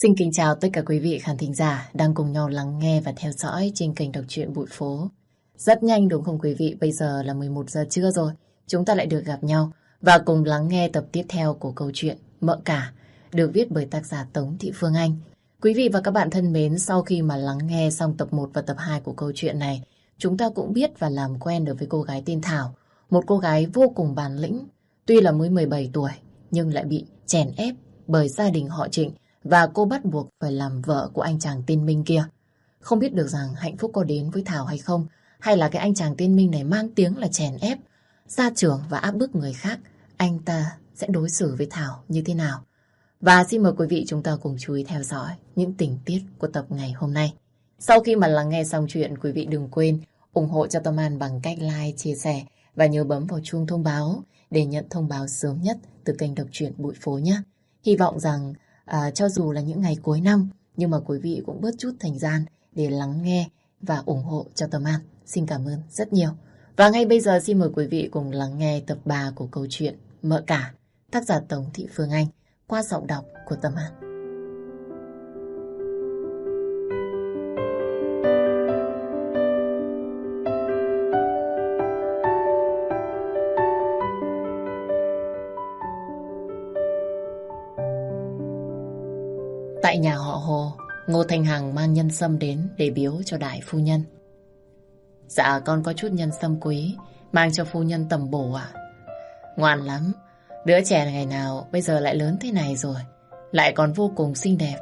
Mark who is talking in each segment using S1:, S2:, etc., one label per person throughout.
S1: Xin kính chào tất cả quý vị khán thính giả đang cùng nhau lắng nghe và theo dõi trên kênh đọc truyện Bụi Phố. Rất nhanh đúng không quý vị? Bây giờ là 11 giờ trưa rồi. Chúng ta lại được gặp nhau và cùng lắng nghe tập tiếp theo của câu chuyện Mợ Cả được viết bởi tác giả Tống Thị Phương Anh. Quý vị và các bạn thân mến, sau khi mà lắng nghe xong tập 1 và tập 2 của câu chuyện này, chúng ta cũng biết và làm quen được với cô gái tên Thảo. Một cô gái vô cùng bản lĩnh, tuy là mới 17 tuổi nhưng lại bị chèn ép bởi gia đình họ Trịnh và cô bắt buộc phải làm vợ của anh chàng tên Minh kia. Không biết được rằng hạnh phúc có đến với Thảo hay không, hay là cái anh chàng tên Minh này mang tiếng là chèn ép, gia trưởng và áp bức người khác, anh ta sẽ đối xử với Thảo như thế nào. Và xin mời quý vị chúng ta cùng chú ý theo dõi những tình tiết của tập ngày hôm nay. Sau khi mà lắng nghe xong chuyện, quý vị đừng quên ủng hộ cho Tâm An bằng cách like, chia sẻ và nhớ bấm vào chuông thông báo để nhận thông báo sớm nhất từ kênh đọc truyện Bụi Phố nhé. Hy vọng rằng cho dù là những ngày cuối năm nhưng mà quý vị cũng bớt chút thời gian để lắng nghe và ủng hộ cho Tâm An. Xin cảm ơn rất nhiều. Và ngay bây giờ xin mời quý vị cùng lắng nghe tập 3 của câu chuyện Mợ Cả, tác giả Tống Thị Phương Anh qua giọng đọc của Tâm An. Tại nhà họ Hồ, Ngô Thanh Hằng mang nhân sâm đến để biếu cho đại phu nhân. Dạ con có chút nhân sâm quý, mang cho phu nhân tầm bổ ạ. Ngoan lắm, đứa trẻ ngày nào bây giờ lại lớn thế này rồi, lại còn vô cùng xinh đẹp.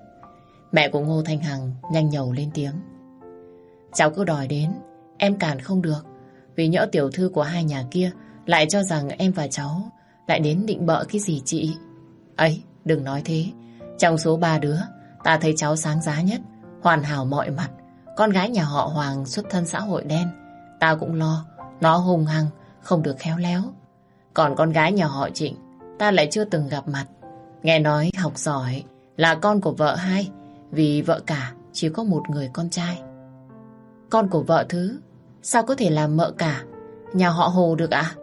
S1: Mẹ của Ngô Thanh Hằng nhanh nhẩu lên tiếng. Cháu cứ đòi đến, em cản không được, vì nhỡ tiểu thư của hai nhà kia lại cho rằng em và cháu lại đến định bợ cái gì chị. Ấy, đừng nói thế. Trong số 3 đứa, ta thấy cháu sáng giá nhất, hoàn hảo mọi mặt. Con gái nhà họ Hoàng xuất thân xã hội đen, ta cũng lo, nó hung hăng, không được khéo léo. Còn con gái nhà họ Trịnh, ta lại chưa từng gặp mặt. Nghe nói học giỏi, là con của vợ hai, vì vợ cả chỉ có một người con trai. Con của vợ thứ, sao có thể làm mợ cả nhà họ Hồ được ạ?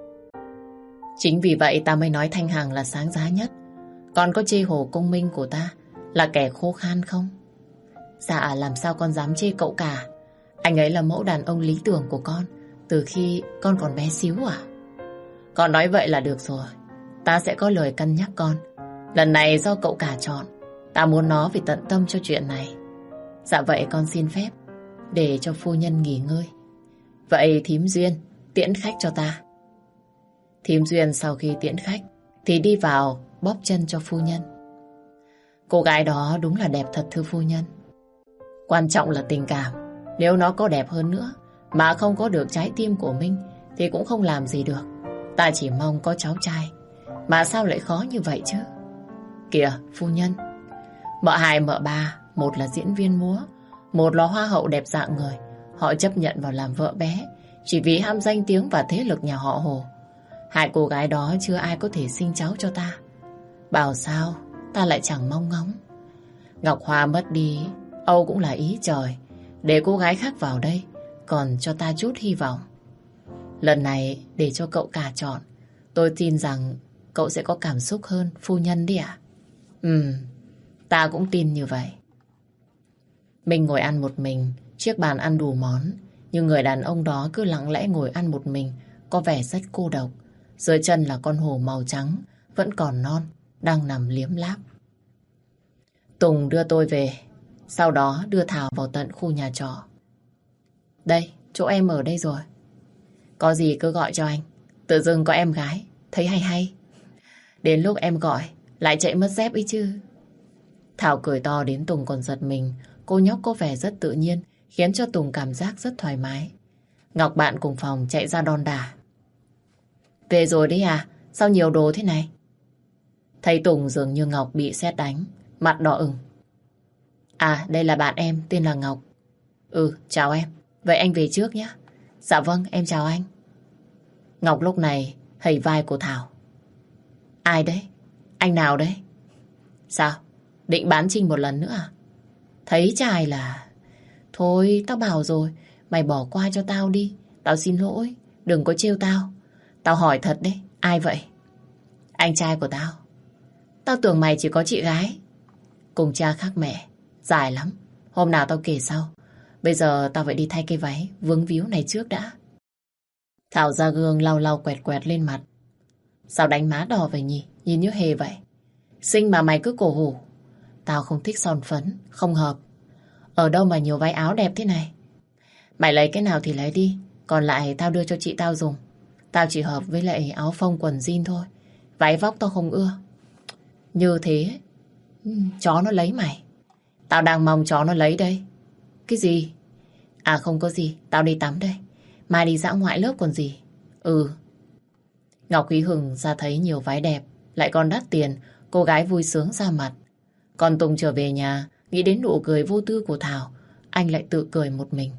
S1: Chính vì vậy ta mới nói Thanh Hằng là sáng giá nhất. Con có chê Hồ Công Minh của ta là kẻ khô khan không? Dạ làm sao con dám chê cậu cả. Anh ấy là mẫu đàn ông lý tưởng của con từ khi con còn bé xíu à? Con nói vậy là được rồi. Ta sẽ có lời cân nhắc con. Lần này do cậu cả chọn, ta muốn nó phải tận tâm cho chuyện này. Dạ vậy con xin phép để cho phu nhân nghỉ ngơi. Vậy thím Duyên tiễn khách cho ta. Thím Duyên sau khi tiễn khách thì đi vào bóp chân cho phu nhân. Cô gái đó đúng là đẹp thật thưa phu nhân. Quan trọng là tình cảm. Nếu nó có đẹp hơn nữa mà không có được trái tim của Minh thì cũng không làm gì được. Ta chỉ mong có cháu trai. Mà sao lại khó như vậy chứ? Kìa phu nhân, mợ hai mợ ba, một là diễn viên múa, một là hoa hậu đẹp dạng người. Họ chấp nhận vào làm vợ bé chỉ vì ham danh tiếng và thế lực nhà họ Hồ. Hai cô gái đó chưa ai có thể sinh cháu cho ta. Bảo sao ta lại chẳng mong ngóng. Ngọc Hoa mất đi, Âu cũng là ý trời. Để cô gái khác vào đây còn cho ta chút hy vọng. Lần này để cho cậu cả chọn, tôi tin rằng cậu sẽ có cảm xúc hơn phu nhân đi ạ. Ta cũng tin như vậy. Mình ngồi ăn một mình, chiếc bàn ăn đủ món, nhưng người đàn ông đó cứ lặng lẽ ngồi ăn một mình, có vẻ rất cô độc. Dưới chân là con hổ màu trắng, vẫn còn non, đang nằm liếm láp. Tùng đưa tôi về, sau đó đưa Thảo vào tận khu nhà trọ. Đây, chỗ em ở đây rồi. Có gì cứ gọi cho anh. Tự dưng có em gái, thấy hay hay. Đến lúc em gọi, lại chạy mất dép ý chứ. Thảo cười to đến Tùng còn giật mình. Cô nhóc có vẻ rất tự nhiên, khiến cho Tùng cảm giác rất thoải mái. Ngọc bạn cùng phòng chạy ra đon đả. Về rồi đấy à? Sao nhiều đồ thế này? Thấy Tùng dường như Ngọc bị sét đánh, mặt đỏ ửng. À, đây là bạn em, tên là Ngọc. Chào em. Vậy anh về trước nhé. Dạ vâng, em chào anh. Ngọc lúc này hầy vai của Thảo. Ai đấy? Anh nào đấy? Sao? Định bán Trinh một lần nữa à? Thấy trai là... Thôi, tao bảo rồi, mày bỏ qua cho tao đi. Tao xin lỗi, đừng có trêu tao. Tao hỏi thật đấy, ai vậy? Anh trai của tao. Tao tưởng mày chỉ có chị gái. Cùng cha khác mẹ. Dài lắm. Hôm nào tao kể sau. Bây giờ tao phải đi thay cái váy vướng víu này trước đã. Thảo ra gương lau lau quẹt quẹt lên mặt. Sao đánh má đỏ vậy nhỉ? Nhìn như hề vậy. Xinh mà mày cứ cổ hủ. Tao không thích son phấn, không hợp. Ở đâu mà nhiều váy áo đẹp thế này? Mày lấy cái nào thì lấy đi. Còn lại tao đưa cho chị tao dùng. Tao chỉ hợp với lại áo phông quần jean thôi. Váy vóc tao không ưa. Như thế chó nó lấy mày. Tao đang mong chó nó lấy đây. Cái gì? À không có gì. Tao đi tắm đây. Mai đi dã ngoại lớp còn gì. Ừ. Ngọc Quý Hưng ra thấy nhiều váy đẹp lại còn đắt tiền. Cô gái vui sướng ra mặt. Còn Tùng trở về nhà, nghĩ đến nụ cười vô tư của Thảo, anh lại tự cười một mình.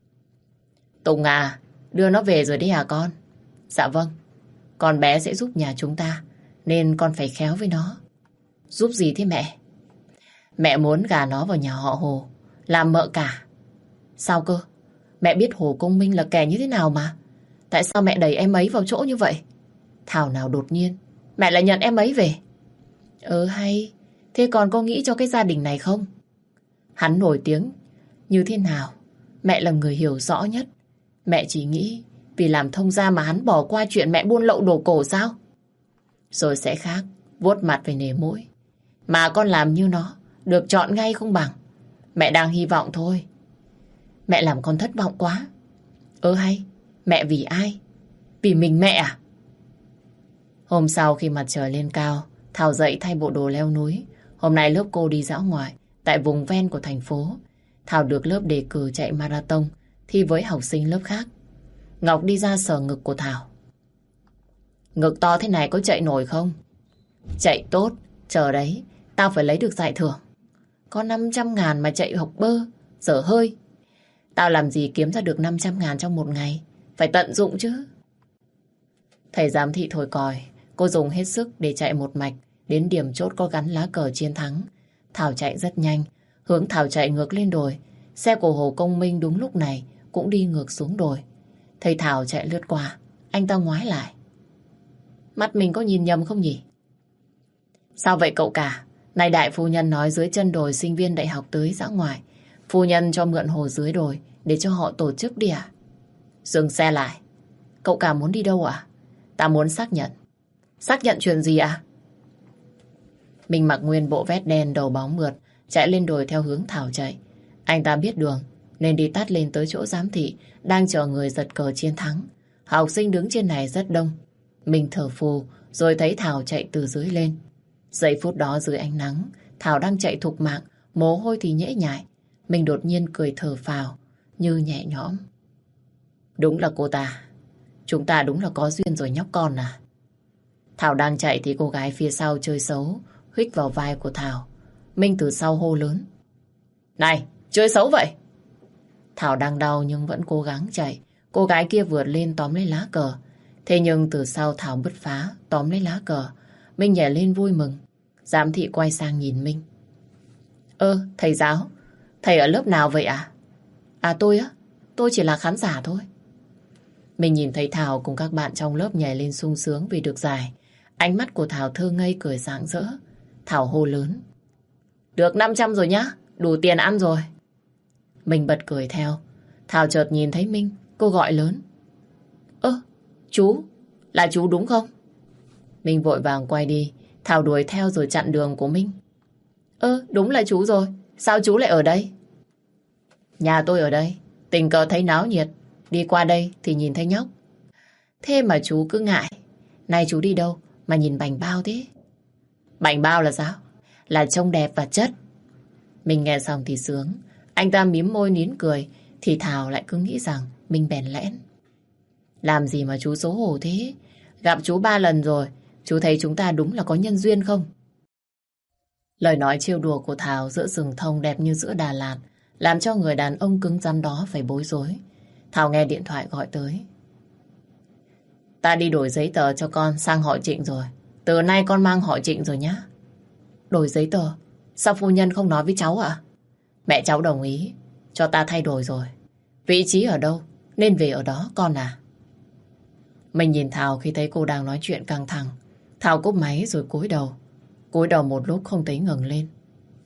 S1: Tùng à, đưa nó về rồi đấy hả con? Dạ vâng. Con bé sẽ giúp nhà chúng ta, nên con phải khéo với nó. Giúp gì thế mẹ? Mẹ muốn gả nó vào nhà họ Hồ, làm mợ cả. Sao cơ? Mẹ biết Hồ Công Minh là kẻ như thế nào mà. Tại sao mẹ đẩy em ấy vào chỗ như vậy? Thảo nào đột nhiên mẹ lại nhận em ấy về. Hay. Thế còn có nghĩ cho cái gia đình này không? Hắn nổi tiếng như thế nào, mẹ là người hiểu rõ nhất. Mẹ chỉ nghĩ vì làm thông gia mà hắn bỏ qua chuyện mẹ buôn lậu đồ cổ sao? Rồi sẽ khác, vuốt mặt về nể mũi. Mà con làm như nó, được chọn ngay không bằng. Mẹ đang hy vọng thôi. Mẹ làm con thất vọng quá. Hay, mẹ vì ai? Vì mình mẹ à? Hôm sau khi mặt trời lên cao, Thảo dậy thay bộ đồ leo núi. Hôm nay lớp cô đi dã ngoại tại vùng ven của thành phố. Thảo được lớp đề cử chạy marathon thi với học sinh lớp khác. Ngọc đi ra sờ ngực của Thảo. Ngực to thế này có chạy nổi không? Chạy tốt, chờ đấy, tao phải lấy được giải thưởng. Có 500.000 mà chạy học bơ, dở hơi. Tao làm gì kiếm ra được 500.000 trong một ngày, phải tận dụng chứ. Thầy giám thị thổi còi, cô dùng hết sức để chạy một mạch đến điểm chốt có gắn lá cờ chiến thắng. Thảo chạy rất nhanh, hướng Thảo chạy ngược lên đồi. Xe của Hồ Công Minh đúng lúc này cũng đi ngược xuống đồi. Thầy Thảo chạy lướt qua, anh ta ngoái lại. Mắt mình có nhìn nhầm không nhỉ? Sao vậy cậu cả? Này đại phu nhân nói dưới chân đồi sinh viên đại học tới dã ngoại. Phu nhân cho mượn hồ dưới đồi để cho họ tổ chức đi à? Dừng xe lại. Cậu cả muốn đi đâu ạ? Ta muốn xác nhận. Xác nhận chuyện gì ạ? Mình mặc nguyên bộ vest đen đầu bóng mượt, chạy lên đồi theo hướng Thảo chạy. Anh ta biết đường nên đi tắt lên tới chỗ giám thị đang chờ người giật cờ chiến thắng. Học sinh đứng trên này rất đông. Mình thở phù rồi thấy Thảo chạy từ dưới lên. Giây phút đó dưới ánh nắng, Thảo đang chạy thục mạng, mồ hôi thì nhễ nhại. Mình đột nhiên cười thở phào như nhẹ nhõm. Đúng là cô ta. Chúng ta đúng là có duyên rồi nhóc con à. Thảo đang chạy thì cô gái phía sau chơi xấu huých vào vai của Thảo. Minh từ sau hô lớn. Này, chơi xấu vậy? Thảo đang đau nhưng vẫn cố gắng chạy. Cô gái kia vượt lên tóm lấy lá cờ. Thế nhưng từ sau Thảo bứt phá tóm lấy lá cờ. Minh nhảy lên vui mừng. Giám thị quay sang nhìn Minh. Thầy giáo, thầy ở lớp nào vậy ạ? À tôi á, tôi chỉ là khán giả thôi. Mình nhìn thấy Thảo cùng các bạn trong lớp nhảy lên sung sướng vì được giải. Ánh mắt của Thảo thơ ngây cười rạng rỡ. Thảo hô lớn. Được 500 rồi nhá, đủ tiền ăn rồi. Mình bật cười theo. Thảo chợt nhìn thấy Minh, cô gọi lớn. Chú, là chú đúng không? Mình vội vàng quay đi. Thảo đuổi theo rồi chặn đường của Minh. Đúng là chú rồi. Sao chú lại ở đây? Nhà tôi ở đây. Tình cờ thấy náo nhiệt. Đi qua đây thì nhìn thấy nhóc. Thế mà chú cứ ngại. Này chú đi đâu mà nhìn bảnh bao thế? Bảnh bao là sao? Là trông đẹp và chất. Mình nghe xong thì sướng. Anh ta mím môi nín cười. Thì Thảo lại cứ nghĩ rằng mình bèn lẽn. Làm gì mà chú xấu hổ thế? Gặp chú 3 lần rồi. Chú thấy chúng ta đúng là có nhân duyên không? Lời nói trêu đùa của Thảo giữa rừng thông đẹp như giữa Đà Lạt làm cho người đàn ông cứng rắn đó phải bối rối. Thảo nghe điện thoại gọi tới. Ta đi đổi giấy tờ cho con sang họ Trịnh rồi. Từ nay con mang họ Trịnh rồi nhá. Đổi giấy tờ? Sao phu nhân không nói với cháu ạ? Mẹ cháu đồng ý cho ta thay đổi rồi. Vị trí ở đâu nên về ở đó con à. Mình nhìn Thảo khi thấy cô đang nói chuyện căng thẳng. Thảo cúp máy rồi cúi đầu. Cúi đầu một lúc không thấy ngẩng lên.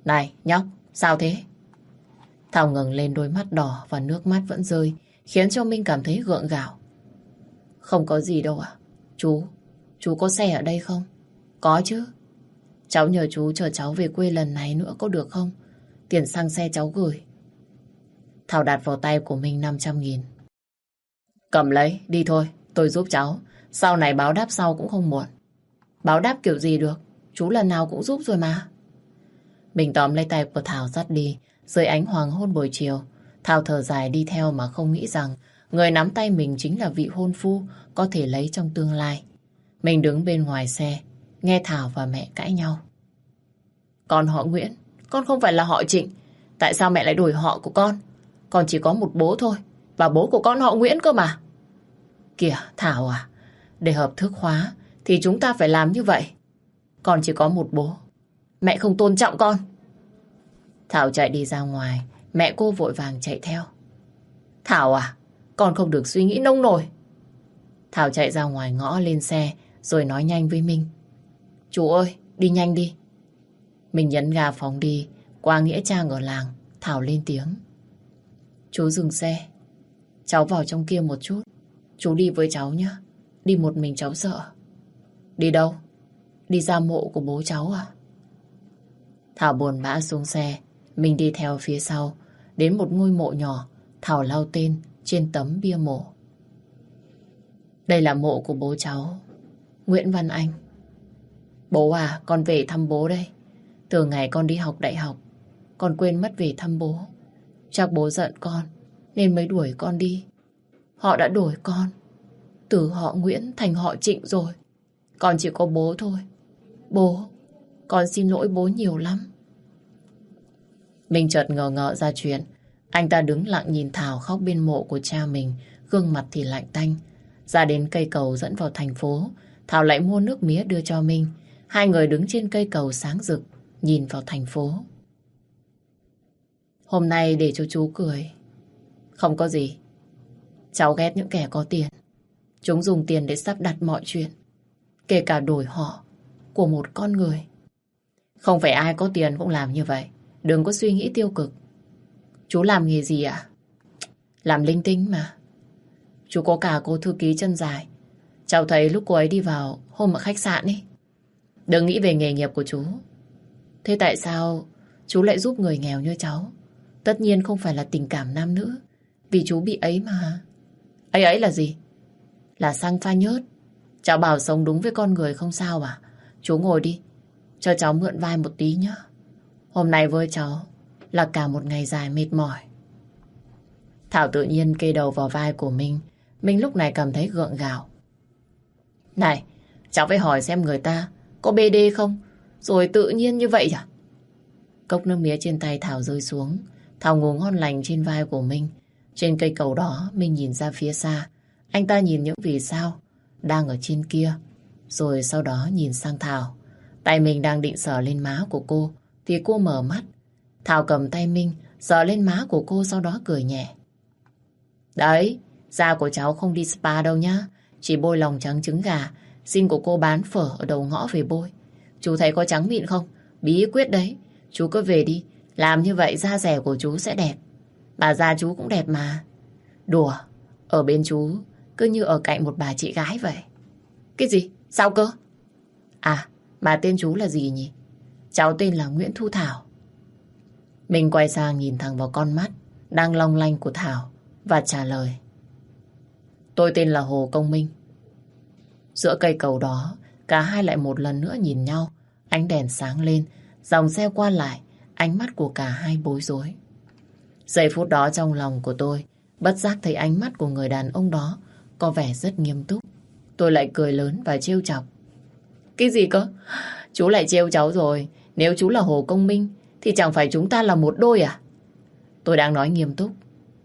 S1: Này, nhóc, sao thế? Thảo ngẩng lên, đôi mắt đỏ và nước mắt vẫn rơi, khiến cho Minh cảm thấy gượng gạo. Không có gì đâu ạ. Chú có xe ở đây không? Có chứ. Cháu nhờ chú chờ cháu về quê lần này nữa có được không? Tiền xăng xe cháu gửi. Thảo đặt vào tay của Minh 500.000. Cầm lấy, đi thôi, tôi giúp cháu. Sau này báo đáp sau cũng không muộn. Báo đáp kiểu gì được, chú lần nào cũng giúp rồi mà. Mình tóm lấy tay của Thảo dắt đi. Dưới ánh hoàng hôn buổi chiều, Thảo thở dài đi theo mà không nghĩ rằng người nắm tay mình chính là vị hôn phu có thể lấy trong tương lai. Mình đứng bên ngoài xe, nghe Thảo và mẹ cãi nhau. Con họ Nguyễn, con không phải là họ Trịnh. Tại sao mẹ lại đổi họ của con? Con chỉ có một bố thôi, và bố của con họ Nguyễn cơ mà. Kìa, Thảo à, để hợp thức hóa thì chúng ta phải làm như vậy. Con chỉ có một bố, mẹ không tôn trọng con. Thảo chạy đi ra ngoài, mẹ cô vội vàng chạy theo. Thảo à, con không được suy nghĩ nông nổi. Thảo chạy ra ngoài ngõ lên xe, rồi nói nhanh với Minh. Chú ơi, đi nhanh đi. Mình nhấn ga phóng đi, qua nghĩa trang ở làng, Thảo lên tiếng. Chú dừng xe, cháu vào trong kia một chút. Chú đi với cháu nhé, đi một mình cháu sợ. Đi đâu? Đi ra mộ của bố cháu à? Thảo buồn bã xuống xe, mình đi theo phía sau, đến một ngôi mộ nhỏ. Thảo lau tên trên tấm bia mộ. Đây là mộ của bố cháu, Nguyễn Văn Anh. Bố à, con về thăm bố đây. Từ ngày con đi học đại học, con quên mất về thăm bố. Chắc bố giận con nên mới đuổi con đi. Họ đã đổi con từ họ Nguyễn thành họ Trịnh rồi. Con chỉ có bố thôi. Bố, con xin lỗi bố nhiều lắm. Mình chợt ngờ ngợ ra chuyện. Anh ta đứng lặng nhìn Thảo khóc bên mộ của cha mình, gương mặt thì lạnh tanh. Ra đến cây cầu dẫn vào thành phố, Thảo lại mua nước mía đưa cho Minh. Hai người đứng trên cây cầu sáng rực, nhìn vào thành phố. Hôm nay để cho chú cười. Không có gì. Cháu ghét những kẻ có tiền. Chúng dùng tiền để sắp đặt mọi chuyện, kể cả đổi họ của một con người. Không phải ai có tiền cũng làm như vậy. Đừng có suy nghĩ tiêu cực. Chú làm nghề gì ạ? Làm linh tinh mà. Chú có cả cô thư ký chân dài. Cháu thấy lúc cô ấy đi vào hôm ở khách sạn ấy. Đừng nghĩ về nghề nghiệp của chú. Thế tại sao chú lại giúp người nghèo như cháu? Tất nhiên không phải là tình cảm nam nữ, vì chú bị ấy mà. Ấy là gì? Là xăng pha nhớt. Cháu bảo sống đúng với con người không sao à? Chú ngồi đi, cho cháu mượn vai một tí nhé. Hôm nay với cháu là cả một ngày dài mệt mỏi. Thảo tự nhiên kê đầu vào vai của mình. Mình lúc này cảm thấy gượng gạo. Này, cháu phải hỏi xem người ta có BD không? Rồi tự nhiên như vậy à? Cốc nước mía trên tay Thảo rơi xuống. Thảo ngủ ngon lành trên vai của mình. Trên cây cầu đó, mình nhìn ra phía xa. Anh ta nhìn những vì sao đang ở trên kia. Rồi sau đó nhìn sang Thảo. Tay mình đang định sờ lên má của cô, thì cô mở mắt. Thảo cầm tay Minh sờ lên má của cô, sau đó cười nhẹ. Đấy, da của cháu không đi spa đâu nhá. Chỉ bôi lòng trắng trứng gà. Xin của cô bán phở ở đầu ngõ về bôi. Chú thấy có trắng mịn không? Bí quyết đấy. Chú cứ về đi. Làm như vậy da dẻ của chú sẽ đẹp. Bà da chú cũng đẹp mà. Đùa, ở bên chú cứ như ở cạnh một bà chị gái vậy. Cái gì? Sao cơ? À, mà tên chú là gì nhỉ? Cháu tên là Nguyễn Thu Thảo. Mình quay sang nhìn thẳng vào con mắt đang long lanh của Thảo và trả lời. Tôi tên là Hồ Công Minh. Giữa cây cầu đó, cả hai lại một lần nữa nhìn nhau. Ánh đèn sáng lên, dòng xe qua lại, ánh mắt của cả hai bối rối. Giây phút đó trong lòng của tôi bất giác thấy ánh mắt của người đàn ông đó có vẻ rất nghiêm túc. Tôi lại cười lớn và trêu chọc. Cái gì cơ? Chú lại trêu cháu rồi. Nếu chú là Hồ Công Minh thì chẳng phải chúng ta là một đôi à? Tôi đang nói nghiêm túc.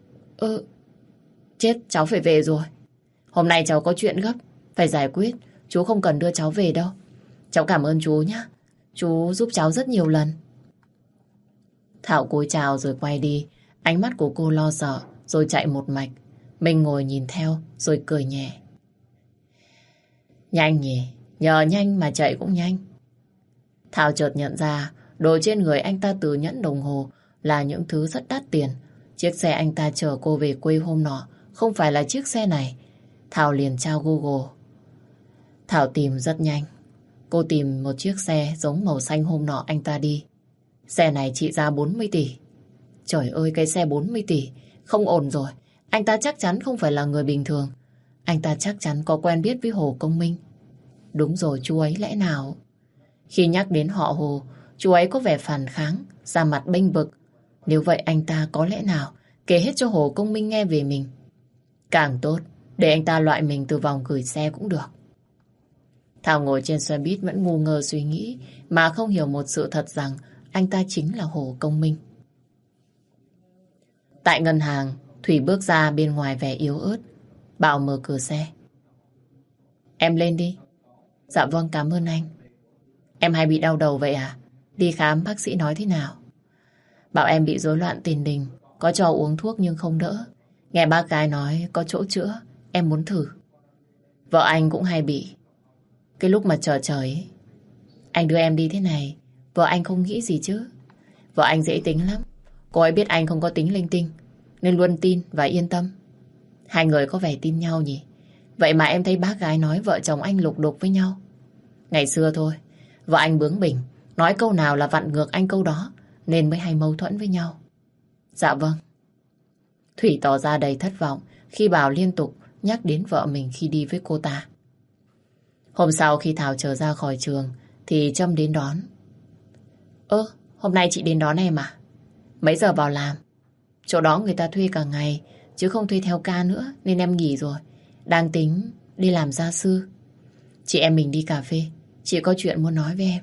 S1: Chết, cháu phải về rồi. Hôm nay cháu có chuyện gấp phải giải quyết. Chú không cần đưa cháu về đâu. Cháu cảm ơn chú nhé. Chú giúp cháu rất nhiều lần. Thảo cúi chào rồi quay đi. Ánh mắt của cô lo sợ rồi chạy một mạch. Mình ngồi nhìn theo rồi cười nhẹ. Nhanh nhỉ, nhờ nhanh mà chạy cũng nhanh. Thảo chợt nhận ra Đồ trên người anh ta từ nhẫn đồng hồ là những thứ rất đắt tiền. Chiếc xe anh ta chở cô về quê hôm nọ không phải là chiếc xe này. Thảo liền tra Google. Thảo tìm rất nhanh. Cô tìm một chiếc xe giống màu xanh hôm nọ anh ta đi. Xe này trị giá 40 tỷ. Trời ơi, cái xe 40 tỷ. Không ổn rồi. Anh ta chắc chắn không phải là người bình thường. Anh ta chắc chắn có quen biết với Hồ Công Minh. Đúng rồi, chú ấy lẽ nào? Khi nhắc đến họ Hồ, chú ấy có vẻ phản kháng, da mặt bênh vực. Nếu vậy anh ta có lẽ nào kể hết cho Hồ Công Minh nghe về mình? Càng tốt, để anh ta loại mình từ vòng gửi xe cũng được. Thảo ngồi trên xe buýt vẫn ngu ngơ suy nghĩ mà không hiểu một sự thật rằng anh ta chính là Hồ Công Minh. Tại ngân hàng, Thủy bước ra bên ngoài vẻ yếu ớt. Bảo mở cửa xe. Em lên đi. Dạ vâng, cảm ơn anh. Em hay bị đau đầu vậy à? Đi khám bác sĩ nói thế nào? Bảo em bị rối loạn tiền đình. Có cho uống thuốc nhưng không đỡ. Nghe bác gái nói có chỗ chữa. Em muốn thử. Vợ anh cũng hay bị. Cái lúc mà chờ trời ấy, anh đưa em đi thế này, vợ anh không nghĩ gì chứ? Vợ anh dễ tính lắm. Cô ấy biết anh không có tính linh tinh nên luôn tin và yên tâm. Hai người có vẻ tin nhau nhỉ? Vậy mà em thấy bác gái nói vợ chồng anh lục đục với nhau. Ngày xưa thôi, vợ anh bướng bỉnh, nói câu nào là vặn ngược anh câu đó, nên mới hay mâu thuẫn với nhau. Dạ vâng. Thủy tỏ ra đầy thất vọng khi Bảo liên tục nhắc đến vợ mình khi đi với cô ta. Hôm sau khi Thảo trở ra khỏi trường thì Trâm đến đón. Hôm nay chị đến đón em à? Mấy giờ vào làm? Chỗ đó người ta thuê cả ngày chứ không thuê theo ca nữa nên em nghỉ rồi. Đang tính đi làm gia sư. Chị em mình đi cà phê. Chị có chuyện muốn nói với em.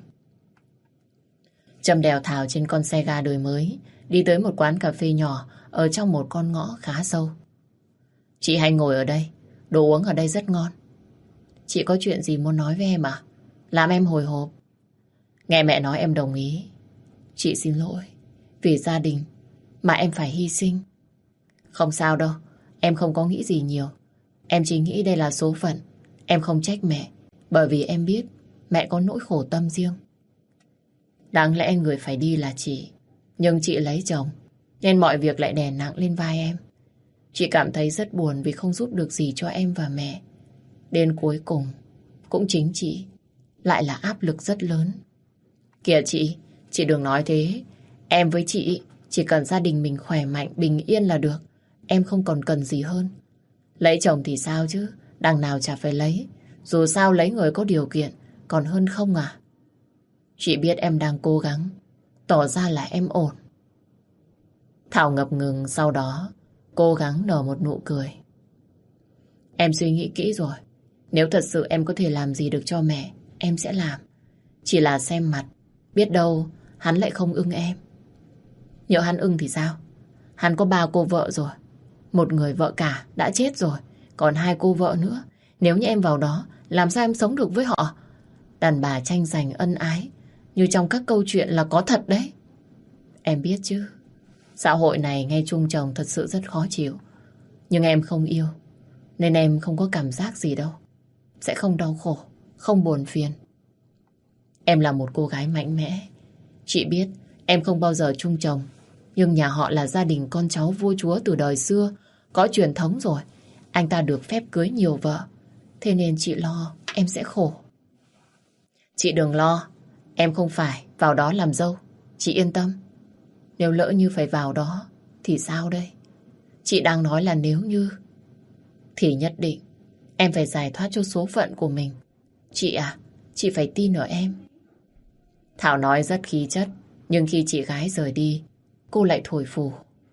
S1: Trâm đèo Thảo trên con xe ga đời mới đi tới một quán cà phê nhỏ ở trong một con ngõ khá sâu. Chị hay ngồi ở đây. Đồ uống ở đây rất ngon. Chị có chuyện gì muốn nói với em à? Làm em hồi hộp. Nghe mẹ nói em đồng ý. Chị xin lỗi. Vì gia đình mà em phải hy sinh. Không sao đâu. Em không có nghĩ gì nhiều. Em chỉ nghĩ đây là số phận. Em không trách mẹ. Bởi vì em biết mẹ có nỗi khổ tâm riêng. Đáng lẽ người phải đi là chị. Nhưng chị lấy chồng nên mọi việc lại đè nặng lên vai em. Chị cảm thấy rất buồn vì không giúp được gì cho em và mẹ. Đến cuối cùng cũng chính chị lại là áp lực rất lớn. Kìa chị đừng nói thế. Em với chị chỉ cần gia đình mình khỏe mạnh, bình yên là được. Em không còn cần gì hơn. Lấy chồng thì sao chứ? Đằng nào chả phải lấy. Dù sao lấy người có điều kiện còn hơn không à? Chị biết em đang cố gắng tỏ ra là em ổn. Thảo ngập ngừng, sau đó cố gắng nở một nụ cười. Em suy nghĩ kỹ rồi. Nếu thật sự em có thể làm gì được cho mẹ, em sẽ làm. Chỉ là xem mặt, biết đâu hắn lại không ưng em. Nhỡ hắn ưng thì sao? Hắn có 3 cô vợ rồi. Một người vợ cả đã chết rồi, còn 2 cô vợ nữa. Nếu như em vào đó, làm sao em sống được với họ? Đàn bà tranh giành ân ái như trong các câu chuyện là có thật đấy. Em biết chứ. Xã hội này nghe chung chồng thật sự rất khó chịu. Nhưng em không yêu nên em không có cảm giác gì đâu. Sẽ không đau khổ, không buồn phiền. Em là một cô gái mạnh mẽ. Chị biết em không bao giờ chung chồng. Nhưng nhà họ là gia đình con cháu vua chúa từ đời xưa. Có truyền thống rồi. Anh ta được phép cưới nhiều vợ. Thế nên chị lo em sẽ khổ. Chị đừng lo. Em không phải vào đó làm dâu. Chị yên tâm. Nếu lỡ như phải vào đó thì sao đây? Chị đang nói là nếu như thì nhất định em phải giải thoát cho số phận của mình. Chị à, chị phải tin ở em. Thảo nói rất khí chất, nhưng khi chị gái rời đi, cô lại thổi phù.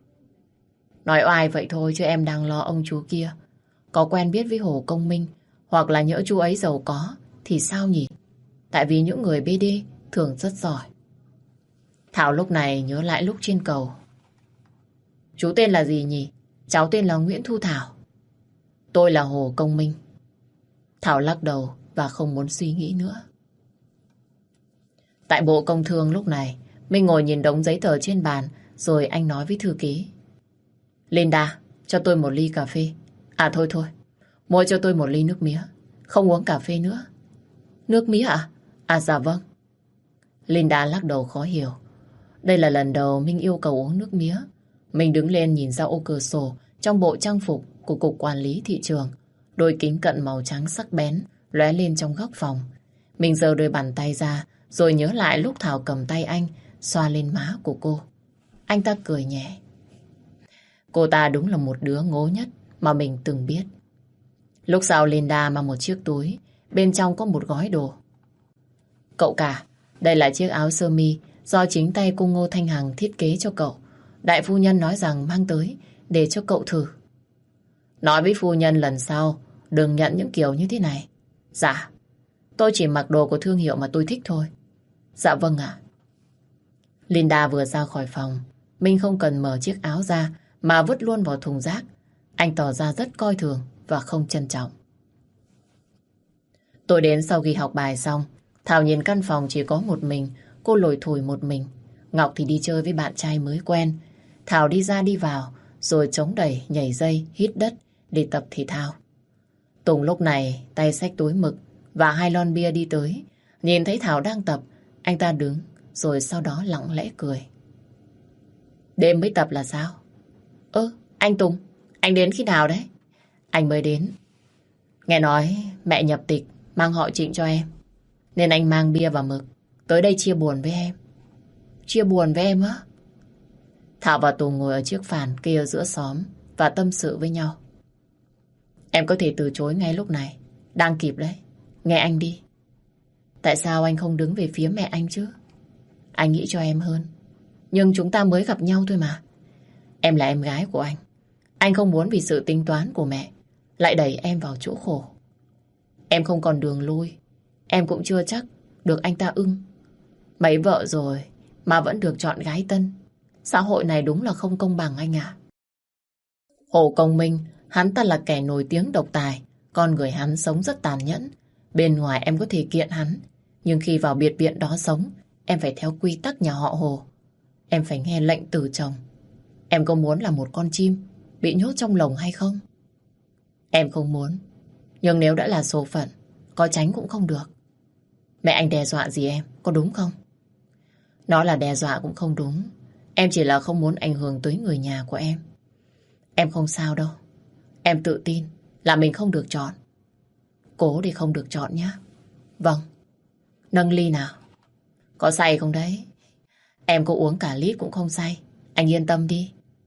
S1: Nói oai vậy thôi chứ em đang lo ông chú kia có quen biết với Hồ Công Minh, hoặc là nhỡ chú ấy giàu có thì sao nhỉ? Tại vì những người BD thường rất giỏi. Thảo lúc này nhớ lại lúc trên cầu. Chú tên là gì nhỉ? Cháu tên là Nguyễn Thu Thảo. Tôi là Hồ Công Minh. Thảo lắc đầu và không muốn suy nghĩ nữa. Tại Bộ Công Thương lúc này, Minh ngồi nhìn đống giấy tờ trên bàn, rồi anh nói với thư ký. Linda, cho tôi một ly cà phê. À thôi, mua cho tôi một ly nước mía. Không uống cà phê nữa. Nước mía à? À dạ vâng. Linda lắc đầu khó hiểu. Đây là lần đầu Minh yêu cầu uống nước mía. Mình đứng lên nhìn ra ô cửa sổ trong bộ trang phục của Cục Quản lý Thị trường. Đôi kính cận màu trắng sắc bén lóe lên trong góc phòng. Mình giơ đôi bàn tay ra rồi nhớ lại lúc Thảo cầm tay anh xoa lên má của cô. Anh ta cười nhẹ. Cô ta đúng là một đứa ngố nhất mà mình từng biết. Lúc sau Linda mang một chiếc túi, bên trong có một gói đồ. Cậu cả, đây là chiếc áo sơ mi do chính tay cô Ngô Thanh Hằng thiết kế cho cậu. Đại phu nhân nói rằng mang tới để cho cậu thử. Nói với phu nhân lần sau đừng nhận những kiểu như thế này. Dạ, tôi chỉ mặc đồ của thương hiệu mà tôi thích thôi. Dạ vâng ạ. Linda vừa ra khỏi phòng, Minh không cần mở chiếc áo ra mà vứt luôn vào thùng rác. Anh tỏ ra rất coi thường và không trân trọng. Tôi đến sau khi học bài xong, Thảo nhìn căn phòng chỉ có một mình, cô lủi thủi một mình. Ngọc thì đi chơi với bạn trai mới quen. Thảo đi ra đi vào, rồi chống đẩy, nhảy dây, hít đất để tập thể thao. Tùng lúc này tay xách túi mực và 2 lon bia đi tới. Nhìn thấy Thảo đang tập, anh ta đứng, rồi sau đó lặng lẽ cười. Đêm mới tập là sao? Anh Tùng, anh đến khi nào đấy? Anh mới đến. Nghe nói mẹ nhập tịch mang họ Trịnh cho em, nên anh mang bia và mực tới đây chia buồn với em. Chia buồn với em á? Thảo và Tùng ngồi ở chiếc phản kia giữa xóm và tâm sự với nhau. Em có thể từ chối ngay lúc này, đang kịp đấy. Nghe anh đi. Tại sao anh không đứng về phía mẹ anh chứ? Anh nghĩ cho em hơn. Nhưng chúng ta mới gặp nhau thôi mà. Em là em gái của anh. Anh không muốn vì sự tính toán của mẹ lại đẩy em vào chỗ khổ. Em không còn đường lui. Em cũng chưa chắc được anh ta ưng. Mấy vợ rồi mà vẫn được chọn gái tân. Xã hội này đúng là không công bằng anh ạ. Hồ Công Minh, hắn ta là kẻ nổi tiếng độc tài. Con người hắn sống rất tàn nhẫn. Bên ngoài em có thể kiện hắn, nhưng khi vào biệt viện đó sống, em phải theo quy tắc nhà họ Hồ. Em phải nghe lệnh từ chồng. Em có muốn là một con chim bị nhốt trong lồng hay không? Em không muốn. Nhưng nếu đã là số phận, có tránh cũng không được. Mẹ anh đe dọa gì em, có đúng không? Nó là đe dọa cũng không đúng. Em chỉ là không muốn ảnh hưởng tới người nhà của em. Em không sao đâu. Em tự tin là mình không được chọn. Cố để không được chọn nhé. Vâng. Nâng ly nào. Có say không đấy? Em có uống cả lít cũng không say. Anh yên tâm đi.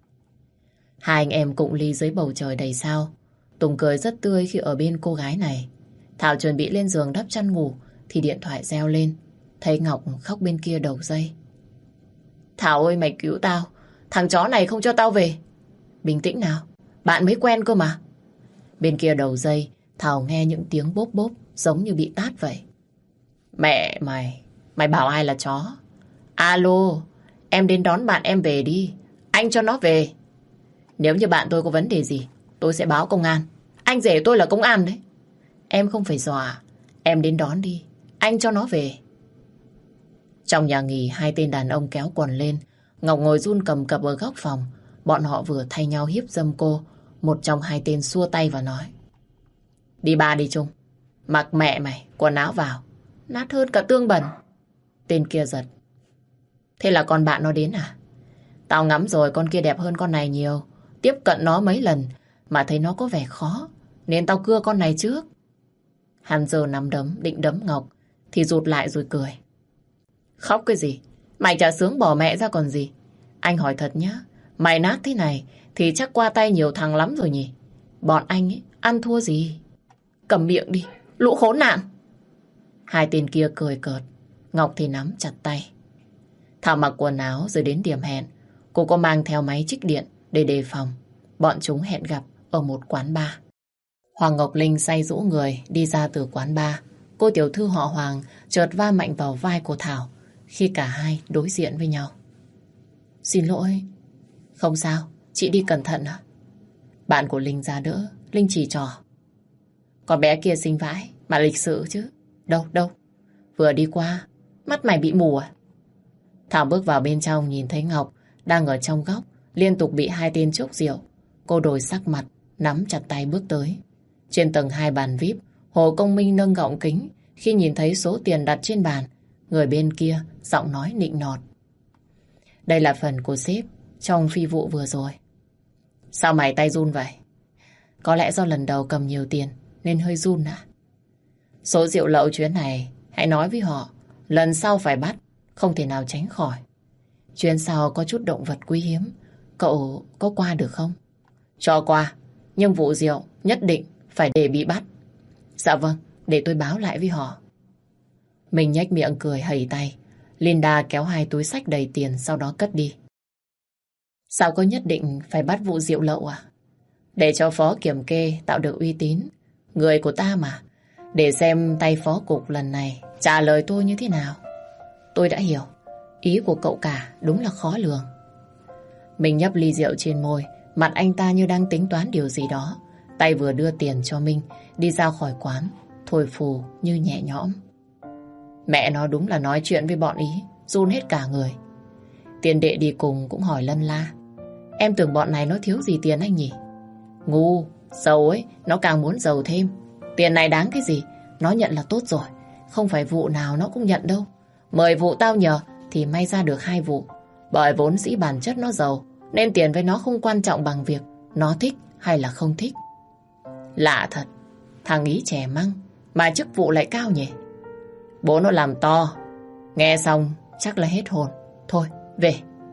S1: Hai anh em cụng ly dưới bầu trời đầy sao. Tùng cười rất tươi khi ở bên cô gái này. Thảo chuẩn bị lên giường đắp chăn ngủ thì điện thoại reo lên. Thấy Ngọc khóc bên kia đầu dây. Thảo ơi, mày cứu tao. Thằng chó này không cho tao về. Bình tĩnh nào, bạn mới quen cơ mà. Bên kia đầu dây, Thảo nghe những tiếng bốp bốp giống như bị tát vậy. Mẹ mày, mày bảo ai là chó? Alo, em đến đón bạn em về đi. Anh cho nó về. Nếu như bạn tôi có vấn đề gì, tôi sẽ báo công an. Anh rể tôi là công an đấy. Em không phải dọa. Em đến đón đi. Anh cho nó về. Trong nhà nghỉ, hai tên đàn ông kéo quần lên. Ngọc ngồi run cầm cập ở góc phòng. Bọn họ vừa thay nhau hiếp dâm cô. Một trong hai tên xua tay và nói. Đi ba đi chung. Mặc mẹ mày, quần áo vào. Nát hơn cả tương bẩn. Tên kia giật. Thế là con bạn nó đến à? Tao ngắm rồi, con kia đẹp hơn con này nhiều. Tiếp cận nó mấy lần mà thấy nó có vẻ khó, nên tao cưa con này trước. Hắn giờ nắm đấm định đấm Ngọc thì rụt lại rồi cười. Khóc cái gì? Mày chả sướng bỏ mẹ ra còn gì. Anh hỏi thật nhá, mày nát thế này thì chắc qua tay nhiều thằng lắm rồi nhỉ? Bọn anh ấy ăn thua gì? Cầm miệng đi, lũ khốn nạn. Hai tên kia cười cợt. Ngọc thì nắm chặt tay. Thảo mặc quần áo rồi đến điểm hẹn. Cô có mang theo máy trích điện để đề phòng. Bọn chúng hẹn gặp ở một quán bar. Hoàng Ngọc Linh say rũ người đi ra từ quán bar. Cô tiểu thư họ Hoàng chợt va mạnh vào vai của Thảo khi cả hai đối diện với nhau. Xin lỗi. Không sao, chị đi cẩn thận ạ. Bạn của Linh ra đỡ. Linh chỉ trò. Con bé kia xinh vãi mà lịch sự chứ. Đâu. Vừa đi qua, mắt mày bị mù à? Thảo bước vào bên trong nhìn thấy Ngọc đang ở trong góc, liên tục bị hai tên chốc rượu. Cô đổi sắc mặt, nắm chặt tay bước tới. Trên tầng 2 bàn VIP, Hồ Công Minh nâng gọng kính khi nhìn thấy số tiền đặt trên bàn Người bên kia giọng nói nịnh nọt. Đây là phần của sếp trong phi vụ vừa rồi. Sao mày tay run vậy? Có lẽ do lần đầu cầm nhiều tiền nên hơi run à? Số rượu lậu chuyến này hãy nói với họ lần sau phải bắt, không thể nào tránh khỏi. Chuyến sau có chút động vật quý hiếm, cậu có qua được không? Cho qua, nhưng vụ rượu nhất định phải để bị bắt. Dạ vâng, để tôi báo lại với họ. Mình nhếch miệng cười hầy tay. Linda kéo 2 túi xách đầy tiền sau đó cất đi. Sao có nhất định phải bắt vụ rượu lậu à? Để cho phó kiểm kê tạo được uy tín. Người của ta mà. Để xem tay phó cục lần này trả lời tôi như thế nào. Tôi đã hiểu. Ý của cậu cả đúng là khó lường. Mình nhấp ly rượu trên môi. Mặt anh ta như đang tính toán điều gì đó. Tay vừa đưa tiền cho Minh, đi ra khỏi quán, thổi phù như nhẹ nhõm. Mẹ nó đúng là nói chuyện với bọn ý run hết cả người. Tiền đệ đi cùng cũng hỏi lân la. Em tưởng bọn này nó thiếu gì tiền anh nhỉ? Ngu, giàu ấy, nó càng muốn giàu thêm. Tiền này đáng cái gì? Nó nhận là tốt rồi. Không phải vụ nào nó cũng nhận đâu. 10 vụ tao nhờ thì may ra được 2 vụ. Bởi vốn dĩ bản chất nó giàu, nên tiền với nó không quan trọng bằng việc nó thích hay là không thích. Lạ thật, thằng ý trẻ măng mà chức vụ lại cao nhỉ? Bố nó làm to. Nghe xong chắc là hết hồn. Thôi, về.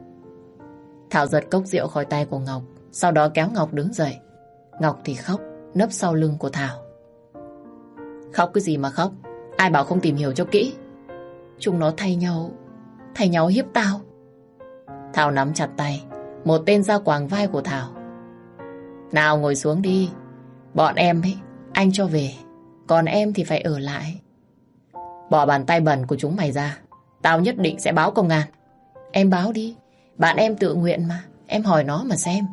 S1: Thảo giật cốc rượu khỏi tay của Ngọc, sau đó kéo Ngọc đứng dậy. Ngọc thì khóc, nấp sau lưng của Thảo. Khóc cái gì mà khóc? Ai bảo không tìm hiểu cho kỹ? Chúng nó thay nhau hiếp tao. Thảo nắm chặt tay, một tên ra quàng vai của Thảo. Nào ngồi xuống đi. Bọn em ấy, anh cho về. Còn em thì phải ở lại. Bỏ bàn tay bẩn của chúng mày ra. Tao nhất định sẽ báo công an. Em báo đi. Bạn em tự nguyện mà. Em hỏi nó mà xem.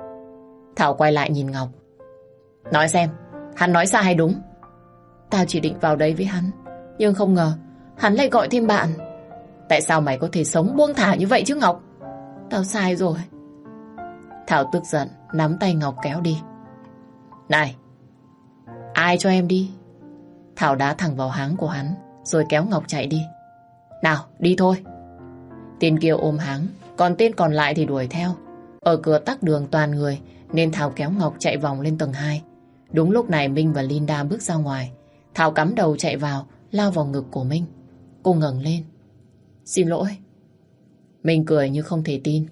S1: Thảo quay lại nhìn Ngọc. Nói xem, hắn nói sai hay đúng? Tao chỉ định vào đây với hắn, nhưng không ngờ hắn lại gọi thêm bạn. Tại sao mày có thể sống buông thả như vậy chứ Ngọc? Tao sai rồi. Thảo tức giận, nắm tay Ngọc kéo đi. Này, ai cho em đi? Thảo đá thẳng vào háng của hắn, rồi kéo Ngọc chạy đi. Nào, đi thôi. Tên kia ôm háng, còn tên còn lại thì đuổi theo. Ở cửa tắc đường toàn người, nên Thảo kéo Ngọc chạy vòng lên tầng 2. Đúng lúc này Minh và Linda bước ra ngoài. Thảo cắm đầu chạy vào, lao vào ngực của Minh. Cô ngẩng lên. Xin lỗi. Minh cười như không thể tin.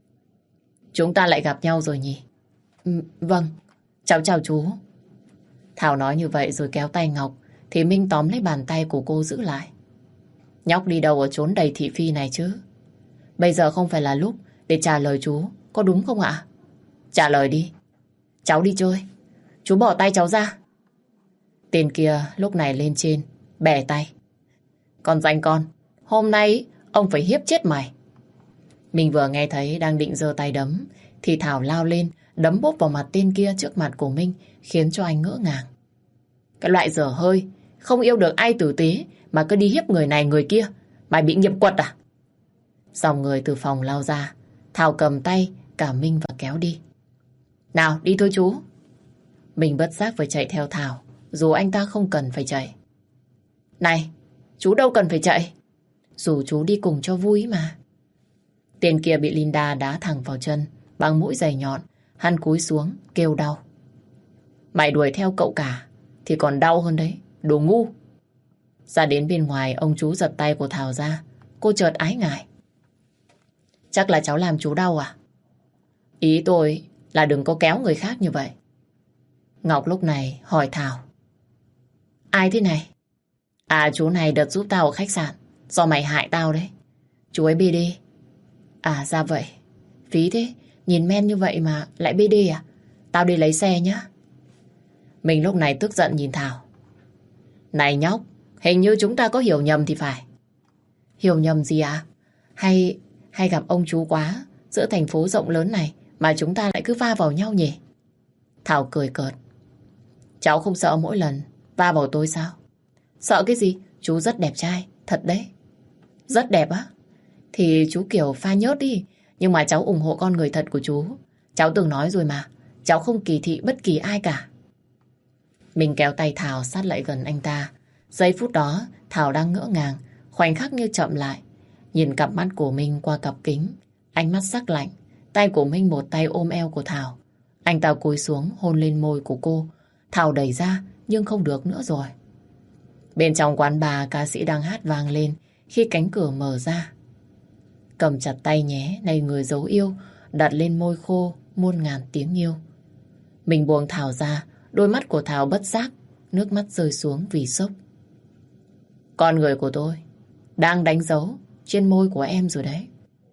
S1: Chúng ta lại gặp nhau rồi nhỉ? Vâng, cháu chào chú. Thảo nói như vậy rồi kéo tay Ngọc, thì Minh tóm lấy bàn tay của cô giữ lại. Nhóc đi đâu ở chốn đầy thị phi này chứ? Bây giờ không phải là lúc để trả lời chú, có đúng không ạ? Trả lời đi. Cháu đi chơi. Chú bỏ tay cháu ra. Tên kia lúc này lên trên, bẻ tay. Con danh con, hôm nay ông phải hiếp chết mày. Mình vừa nghe thấy đang định giơ tay đấm, thì Thảo lao lên, đấm bốp vào mặt tên kia trước mặt của Minh, khiến cho anh ngỡ ngàng. Cái loại dở hơi, không yêu được ai tử tế, mà cứ đi hiếp người này người kia. Mày bị nghiệp quật à? Dòng người từ phòng lao ra, Thảo cầm tay cả Minh và kéo đi. Nào, đi thôi chú. Mình bất giác phải chạy theo Thảo, dù anh ta không cần phải chạy. Này, chú đâu cần phải chạy. Dù chú đi cùng cho vui mà. Tên kia bị Linda đá thẳng vào chân bằng mũi giày nhọn. Hắn cúi xuống, kêu đau. Mày đuổi theo cậu cả thì còn đau hơn đấy, đồ ngu. Ra đến bên ngoài, ông chú giật tay của Thảo ra. Cô chợt ái ngại. Chắc là cháu làm chú đau à? Ý tôi là đừng có kéo người khác như vậy. Ngọc lúc này hỏi Thảo. Ai thế này? À, chú này đợt giúp tao ở khách sạn, do mày hại tao đấy. Chú ấy BD. À ra vậy. Phí thế, nhìn men như vậy mà lại BD à? Tao đi lấy xe nhá. Mình lúc này tức giận nhìn Thảo. Này nhóc, hình như chúng ta có hiểu nhầm thì phải. Hiểu nhầm gì à? Hay gặp ông chú quá, giữa thành phố rộng lớn này mà chúng ta lại cứ va vào nhau nhỉ? Thảo cười cợt. Cháu không sợ mỗi lần va vào tôi sao? Sợ cái gì? Chú rất đẹp trai, thật đấy. Rất đẹp á? Thì chú kiểu pha nhớt đi. Nhưng mà cháu ủng hộ con người thật của chú. Cháu từng nói rồi mà, cháu không kỳ thị bất kỳ ai cả. Mình kéo tay Thảo sát lại gần anh ta. Giây phút đó, Thảo đang ngỡ ngàng, khoảnh khắc như chậm lại. Nhìn cặp mắt của Minh qua cặp kính, ánh mắt sắc lạnh. Tay của Minh một tay ôm eo của Thảo. Anh ta cúi xuống hôn lên môi của cô. Thảo đẩy ra nhưng không được nữa rồi. Bên trong quán bar, ca sĩ đang hát vang lên khi cánh cửa mở ra. Cầm chặt tay nhé, này người dấu yêu, đặt lên môi khô muôn ngàn tiếng yêu. Mình buông Thảo ra, đôi mắt của Thảo bất giác, nước mắt rơi xuống vì sốc. Con người của tôi đang đánh dấu trên môi của em rồi đấy.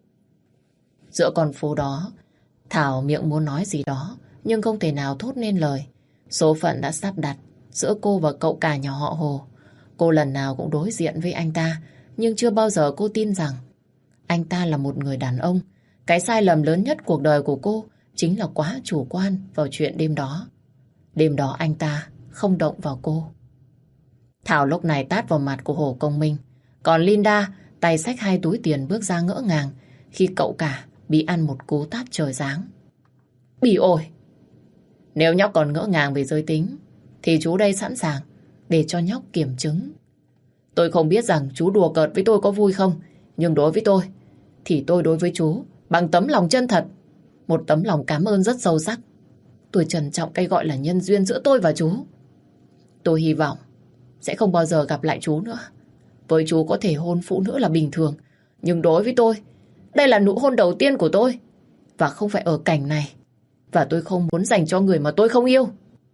S1: Giữa con phố đó, Thảo miệng muốn nói gì đó, nhưng không thể nào thốt nên lời. Số phận đã sắp đặt giữa cô và cậu cả nhà họ Hồ. Cô lần nào cũng đối diện với anh ta, nhưng chưa bao giờ cô tin rằng anh ta là một người đàn ông. Cái sai lầm lớn nhất cuộc đời của cô chính là quá chủ quan vào chuyện đêm đó. Đêm đó anh ta không động vào cô. Thảo lúc này tát vào mặt của Hồ Công Minh. Còn Linda tay xách 2 túi tiền bước ra ngỡ ngàng khi cậu cả bị ăn một cú tát trời giáng. Bỉ ổi! Nếu nhóc còn ngỡ ngàng về giới tính thì chú đây sẵn sàng để cho nhóc kiểm chứng. Tôi không biết rằng chú đùa cợt với tôi có vui không, nhưng đối với tôi thì tôi đối với chú bằng tấm lòng chân thật. Một tấm lòng cảm ơn rất sâu sắc. Tôi trân trọng cái gọi là nhân duyên giữa tôi và chú. Tôi hy vọng sẽ không bao giờ gặp lại chú nữa. Với chú có thể hôn phụ nữ là bình thường, nhưng đối với tôi, đây là nụ hôn đầu tiên của tôi. Và không phải ở cảnh này. Và tôi không muốn dành cho người mà tôi không yêu.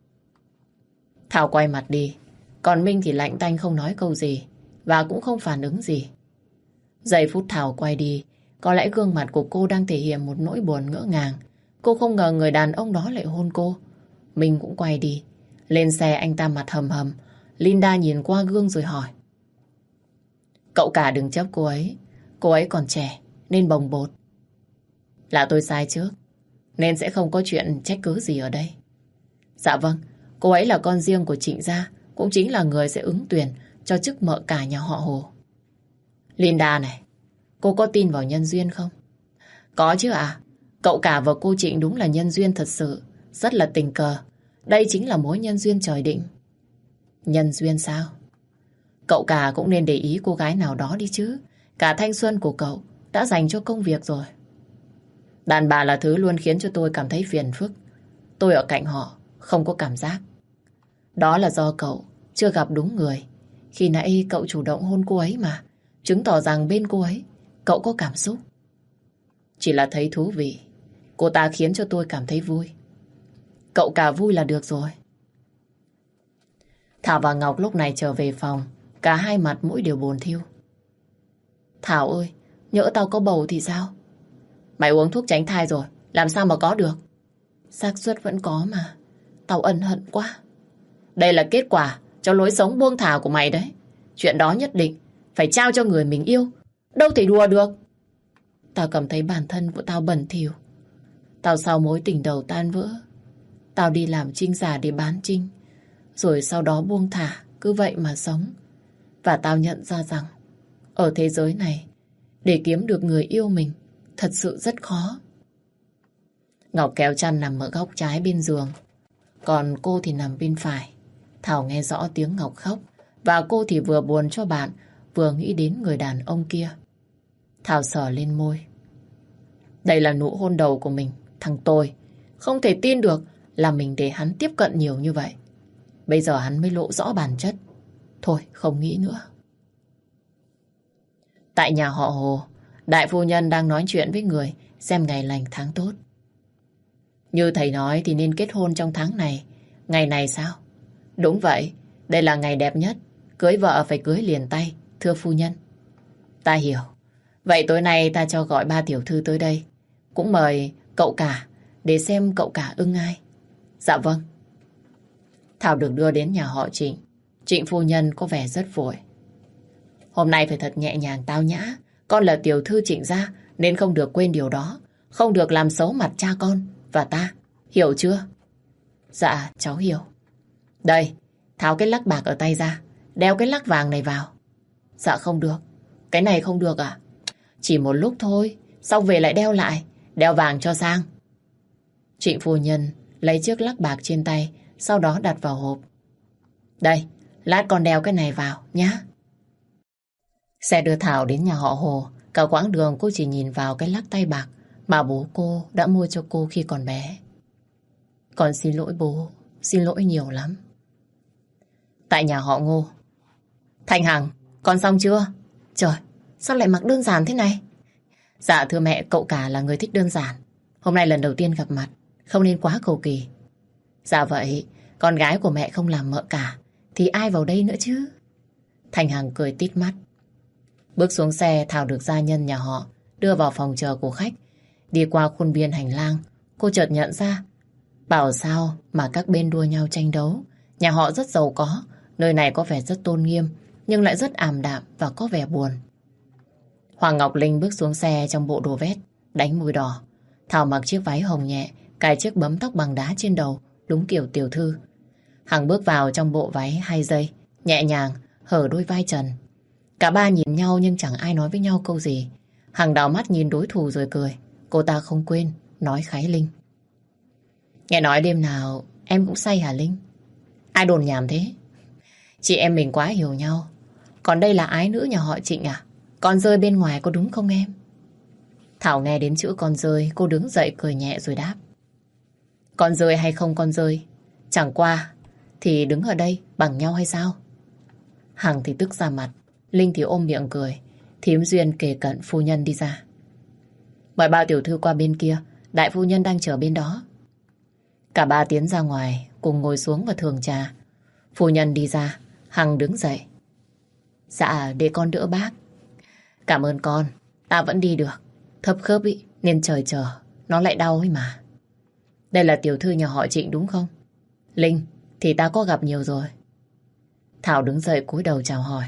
S1: Thảo quay mặt đi. Còn Minh thì lạnh tanh không nói câu gì và cũng không phản ứng gì. Giây phút Thảo quay đi, có lẽ gương mặt của cô đang thể hiện một nỗi buồn ngỡ ngàng. Cô không ngờ người đàn ông đó lại hôn cô. Minh cũng quay đi. Lên xe anh ta mặt hầm hầm. Linda nhìn qua gương rồi hỏi. Cậu cả đừng chấp cô ấy còn trẻ nên bồng bột. Là tôi sai trước, nên sẽ không có chuyện trách cứ gì ở đây. Dạ vâng, cô ấy là con riêng của Trịnh gia, cũng chính là người sẽ ứng tuyển cho chức mợ cả nhà họ Hồ. Linda này, cô có tin vào nhân duyên không? Có chứ ạ. Cậu cả và cô Trịnh đúng là nhân duyên thật sự, rất là tình cờ. Đây chính là mối nhân duyên trời định. Nhân duyên sao? Cậu cả cũng nên để ý cô gái nào đó đi chứ. Cả thanh xuân của cậu đã dành cho công việc rồi. Đàn bà là thứ luôn khiến cho tôi cảm thấy phiền phức. Tôi ở cạnh họ không có cảm giác. Đó là do cậu chưa gặp đúng người. Khi nãy cậu chủ động hôn cô ấy mà, chứng tỏ rằng bên cô ấy cậu có cảm xúc. Chỉ là thấy thú vị. Cô ta khiến cho tôi cảm thấy vui. Cậu cả vui là được rồi. Thảo và Ngọc lúc này trở về phòng. Cả hai mặt mũi đều buồn thiu. Thảo ơi, nhỡ tao có bầu thì sao? Mày uống thuốc tránh thai rồi, làm sao mà có được? Xác suất vẫn có mà. Tao ân hận quá. Đây là kết quả cho lối sống buông thả của mày đấy. Chuyện đó nhất định phải trao cho người mình yêu. Đâu thể đùa được. Tao cảm thấy bản thân của tao bẩn thỉu. Tao sau mối tình đầu tan vỡ, tao đi làm trinh giả để bán trinh, rồi sau đó buông thả, cứ vậy mà sống. Và tao nhận ra rằng ở thế giới này, để kiếm được người yêu mình thật sự rất khó. Ngọc kéo chăn nằm ở góc trái bên giường, còn cô thì nằm bên phải. Thảo nghe rõ tiếng Ngọc khóc, và cô thì vừa buồn cho bạn, vừa nghĩ đến người đàn ông kia. Thảo sờ lên môi. Đây là nụ hôn đầu của mình, thằng tôi. Không thể tin được là mình để hắn tiếp cận nhiều như vậy. Bây giờ hắn mới lộ rõ bản chất. Thôi, không nghĩ nữa. Tại nhà họ Hồ, đại phu nhân đang nói chuyện với người xem ngày lành tháng tốt. Như thầy nói thì nên kết hôn trong tháng này. Ngày này sao? Đúng vậy, đây là ngày đẹp nhất. Cưới vợ phải cưới liền tay, thưa phu nhân. Ta hiểu. Vậy tối nay ta cho gọi 3 tiểu thư tới đây. Cũng mời cậu cả để xem cậu cả ưng ai. Dạ vâng. Thảo được đưa đến nhà họ Trịnh. Trịnh phu nhân có vẻ rất vội. Hôm nay phải thật nhẹ nhàng tao nhã. Con là tiểu thư Trịnh gia nên không được quên điều đó. Không được làm xấu mặt cha con và ta. Hiểu chưa? Dạ, cháu hiểu. Đây, tháo cái lắc bạc ở tay ra. Đeo cái lắc vàng này vào. Dạ không được. Cái này không được à? Chỉ một lúc thôi. Sau về lại đeo lại. Đeo vàng cho sang. Trịnh phu nhân lấy chiếc lắc bạc trên tay, sau đó đặt vào hộp. Đây, lát con đeo cái này vào nhá. Xe đưa Thảo đến nhà họ Hồ. Cả quãng đường cô chỉ nhìn vào cái lắc tay bạc mà bố cô đã mua cho cô khi còn bé. Con xin lỗi bố, xin lỗi nhiều lắm. Tại nhà họ Ngô. Thanh Hằng, con xong chưa? Trời, sao lại mặc đơn giản thế này? Dạ thưa mẹ, cậu cả là người thích đơn giản. Hôm nay lần đầu tiên gặp mặt, không nên quá cầu kỳ. Dạ vậy, con gái của mẹ không làm mợ cả thì ai vào đây nữa chứ? Thanh Hằng cười tít mắt. Bước xuống xe, Thảo được gia nhân nhà họ đưa vào phòng chờ của khách. Đi qua khuôn viên hành lang, cô chợt nhận ra bảo sao mà các bên đua nhau tranh đấu. Nhà họ rất giàu có, nơi này có vẻ rất tôn nghiêm nhưng lại rất ảm đạm và có vẻ buồn. Hoàng Ngọc Linh bước xuống xe trong bộ đồ vest đánh mùi đỏ. Thảo mặc chiếc váy hồng nhẹ, cài chiếc bấm tóc bằng đá trên đầu, đúng kiểu tiểu thư. Hằng bước vào trong bộ váy 2 dây, nhẹ nhàng hở đôi vai trần. Cả ba nhìn nhau nhưng chẳng ai nói với nhau câu gì. Hằng đảo mắt nhìn đối thủ rồi cười. Cô ta không quên nói khái Linh. Nghe nói đêm nào em cũng say hả Linh? Ai đồn nhảm thế? Chị em mình quá hiểu nhau. Còn đây là ái nữ nhà họ Trịnh à? Con rơi bên ngoài có đúng không em? Thảo nghe đến chữ con rơi, cô đứng dậy cười nhẹ rồi đáp. Con rơi hay không con rơi, chẳng qua thì đứng ở đây bằng nhau hay sao? Hằng thì tức ra mặt, Linh thì ôm miệng cười. Thím Duyên kề cận phu nhân đi ra. Mời bao tiểu thư qua bên kia, đại phu nhân đang chờ bên đó. Cả ba tiến ra ngoài, cùng ngồi xuống và thưởng trà. Phu nhân đi ra, Hằng đứng dậy. Dạ, để con đỡ bác. Cảm ơn con, ta vẫn đi được. Thấp khớp ý, nên trời chờ, nó lại đau ấy mà. Đây là tiểu thư nhà họ Trịnh đúng không? Linh, thì ta có gặp nhiều rồi. Thảo đứng dậy cúi đầu chào hỏi.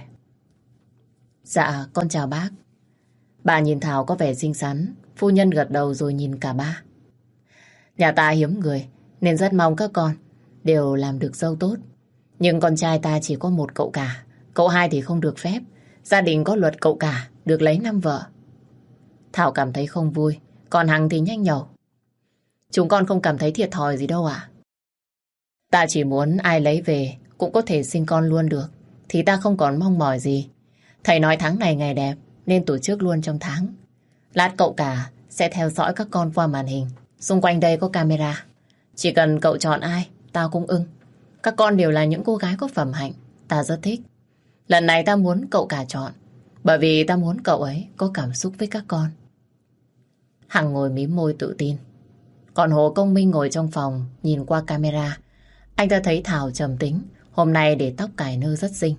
S1: Dạ, con chào bác. Bà nhìn Thảo có vẻ xinh xắn, phu nhân gật đầu rồi nhìn cả ba. Nhà ta hiếm người, nên rất mong các con đều làm được dâu tốt. Nhưng con trai ta chỉ có một cậu cả, cậu hai thì không được phép. Gia đình có luật cậu cả được lấy 5 vợ. Thảo cảm thấy không vui, còn Hằng thì nhanh nhẩu. Chúng con không cảm thấy thiệt thòi gì đâu ạ. Ta chỉ muốn ai lấy về cũng có thể sinh con luôn được, thì ta không còn mong mỏi gì. Thầy nói tháng này ngày đẹp nên tổ chức luôn trong tháng. Lát cậu cả sẽ theo dõi các con qua màn hình. Xung quanh đây có camera. Chỉ cần cậu chọn ai, tao cũng ưng. Các con đều là những cô gái có phẩm hạnh, ta rất thích. Lần này ta muốn cậu cả chọn, bởi vì ta muốn cậu ấy có cảm xúc với các con. Hằng ngồi mím môi tự tin. Còn Hồ Công Minh ngồi trong phòng nhìn qua camera. Anh ta thấy Thảo trầm tính, hôm nay để tóc cài nơ rất xinh.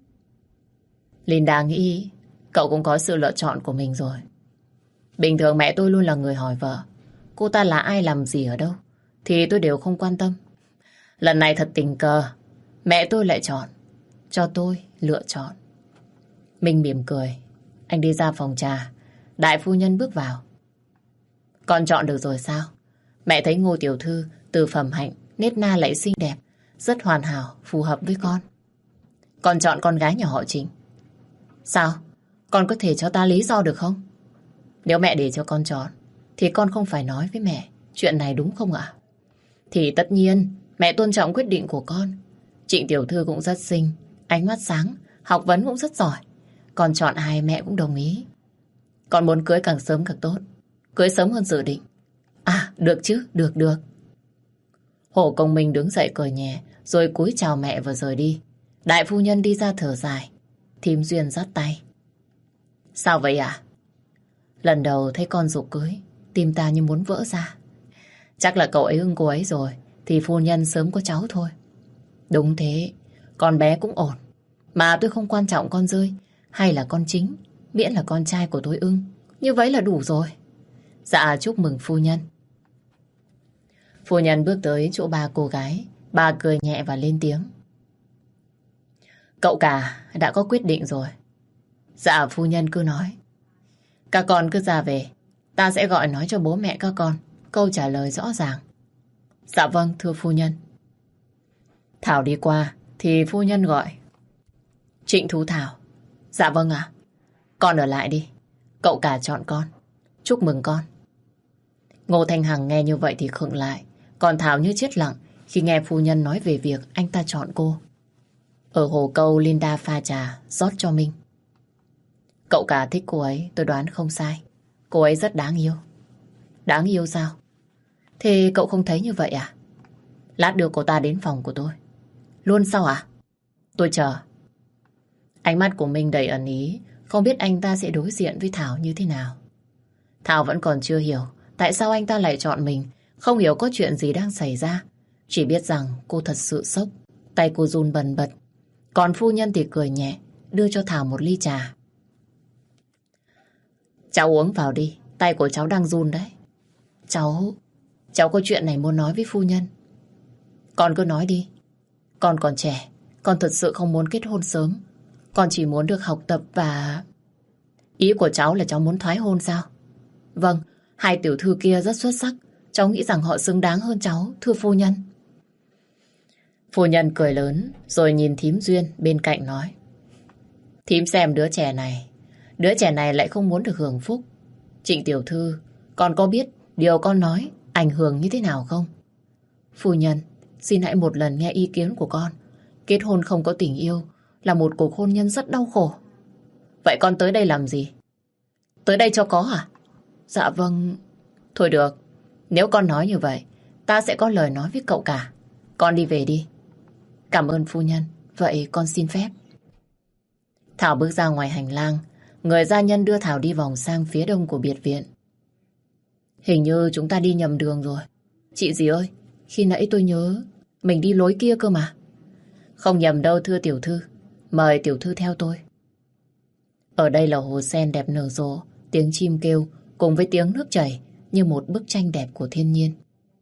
S1: Linda nghĩ cậu cũng có sự lựa chọn của mình rồi. Bình thường mẹ tôi luôn là người hỏi vợ. Cô ta là ai làm gì ở đâu thì tôi đều không quan tâm. Lần này thật tình cờ, mẹ tôi lại chọn cho tôi lựa chọn. Minh mỉm cười. Anh đi ra phòng trà. Đại phu nhân bước vào. Con chọn được rồi sao? Mẹ thấy Ngô tiểu thư từ phẩm hạnh, nết na lại xinh đẹp, rất hoàn hảo, phù hợp với con. Con chọn con gái nhà họ Trịnh. Sao? Con có thể cho ta lý do được không? Nếu mẹ để cho con chọn thì con không phải nói với mẹ chuyện này đúng không ạ? Thì tất nhiên mẹ tôn trọng quyết định của con. Trịnh tiểu thư cũng rất xinh, ánh mắt sáng, học vấn cũng rất giỏi. Con chọn ai mẹ cũng đồng ý. Con muốn cưới càng sớm càng tốt. Cưới sớm hơn dự định. À, được chứ, được. Hồ Công Minh đứng dậy cười nhẹ, rồi cúi chào mẹ và rời đi. Đại phu nhân đi ra thở dài. Thím Duyên dắt tay. Sao vậy ạ? Lần đầu thấy con giục cưới, tim ta như muốn vỡ ra. Chắc là cậu ấy ưng cô ấy rồi, thì phu nhân sớm có cháu thôi. Đúng thế, con bé cũng ổn. Mà tôi không quan trọng con rơi hay là con chính, miễn là con trai của tôi ưng. Như vậy là đủ rồi. Dạ, chúc mừng phu nhân. Phu nhân bước tới chỗ ba cô gái. Bà cười nhẹ và lên tiếng. Cậu cả đã có quyết định rồi. Dạ, phu nhân cứ nói. Các con cứ ra về, ta sẽ gọi nói cho bố mẹ các con câu trả lời rõ ràng. Dạ vâng, thưa phu nhân. Thảo đi qua thì phu nhân gọi. Trịnh Thu Thảo. Dạ vâng ạ. Con ở lại đi. Cậu cả chọn con. Chúc mừng con. Ngô Thanh Hằng nghe như vậy thì khựng lại. Còn Thảo như chết lặng khi nghe phu nhân nói về việc anh ta chọn cô. Ở hồ câu, Linda pha trà rót cho Minh. Cậu cả thích cô ấy, tôi đoán không sai. Cô ấy rất đáng yêu. Đáng yêu sao? Thế cậu không thấy như vậy à? Lát đưa cô ta đến phòng của tôi. Luôn sao à? Tôi chờ. Ánh mắt của Minh đầy ẩn ý, không biết anh ta sẽ đối diện với Thảo như thế nào. Thảo vẫn còn chưa hiểu tại sao anh ta lại chọn mình, không hiểu có chuyện gì đang xảy ra. Chỉ biết rằng cô thật sự sốc, tay cô run bần bật. Còn phu nhân thì cười nhẹ, đưa cho Thảo một ly trà. Cháu uống vào đi, tay của cháu đang run đấy. Cháu có chuyện này muốn nói với phu nhân. Con cứ nói đi. Con còn trẻ, con thật sự không muốn kết hôn sớm. Con chỉ muốn được học tập và... Ý của cháu là cháu muốn thoái hôn sao? Vâng, hai tiểu thư kia rất xuất sắc. Cháu nghĩ rằng họ xứng đáng hơn cháu, thưa phu nhân. Phu nhân cười lớn, rồi nhìn thím Duyên bên cạnh nói. Thím xem đứa trẻ này lại không muốn được hưởng phúc. Trịnh tiểu thư, con có biết điều con nói ảnh hưởng như thế nào không? Phu nhân, xin hãy một lần nghe ý kiến của con. Kết hôn không có tình yêu là một cuộc hôn nhân rất đau khổ. Vậy con tới đây làm gì? Tới đây cho có à? Dạ vâng. Thôi được, nếu con nói như vậy, ta sẽ có lời nói với cậu cả. Con đi về đi. Cảm ơn phu nhân. Vậy con xin phép. Thảo bước ra ngoài hành lang. Người gia nhân đưa Thảo đi vòng sang phía đông của biệt viện. Hình như chúng ta đi nhầm đường rồi. Chị dì ơi, khi nãy tôi nhớ mình đi lối kia cơ mà. Không nhầm đâu thưa tiểu thư. Mời tiểu thư theo tôi. Ở đây là hồ sen đẹp nở rộ, tiếng chim kêu cùng với tiếng nước chảy như một bức tranh đẹp của thiên nhiên.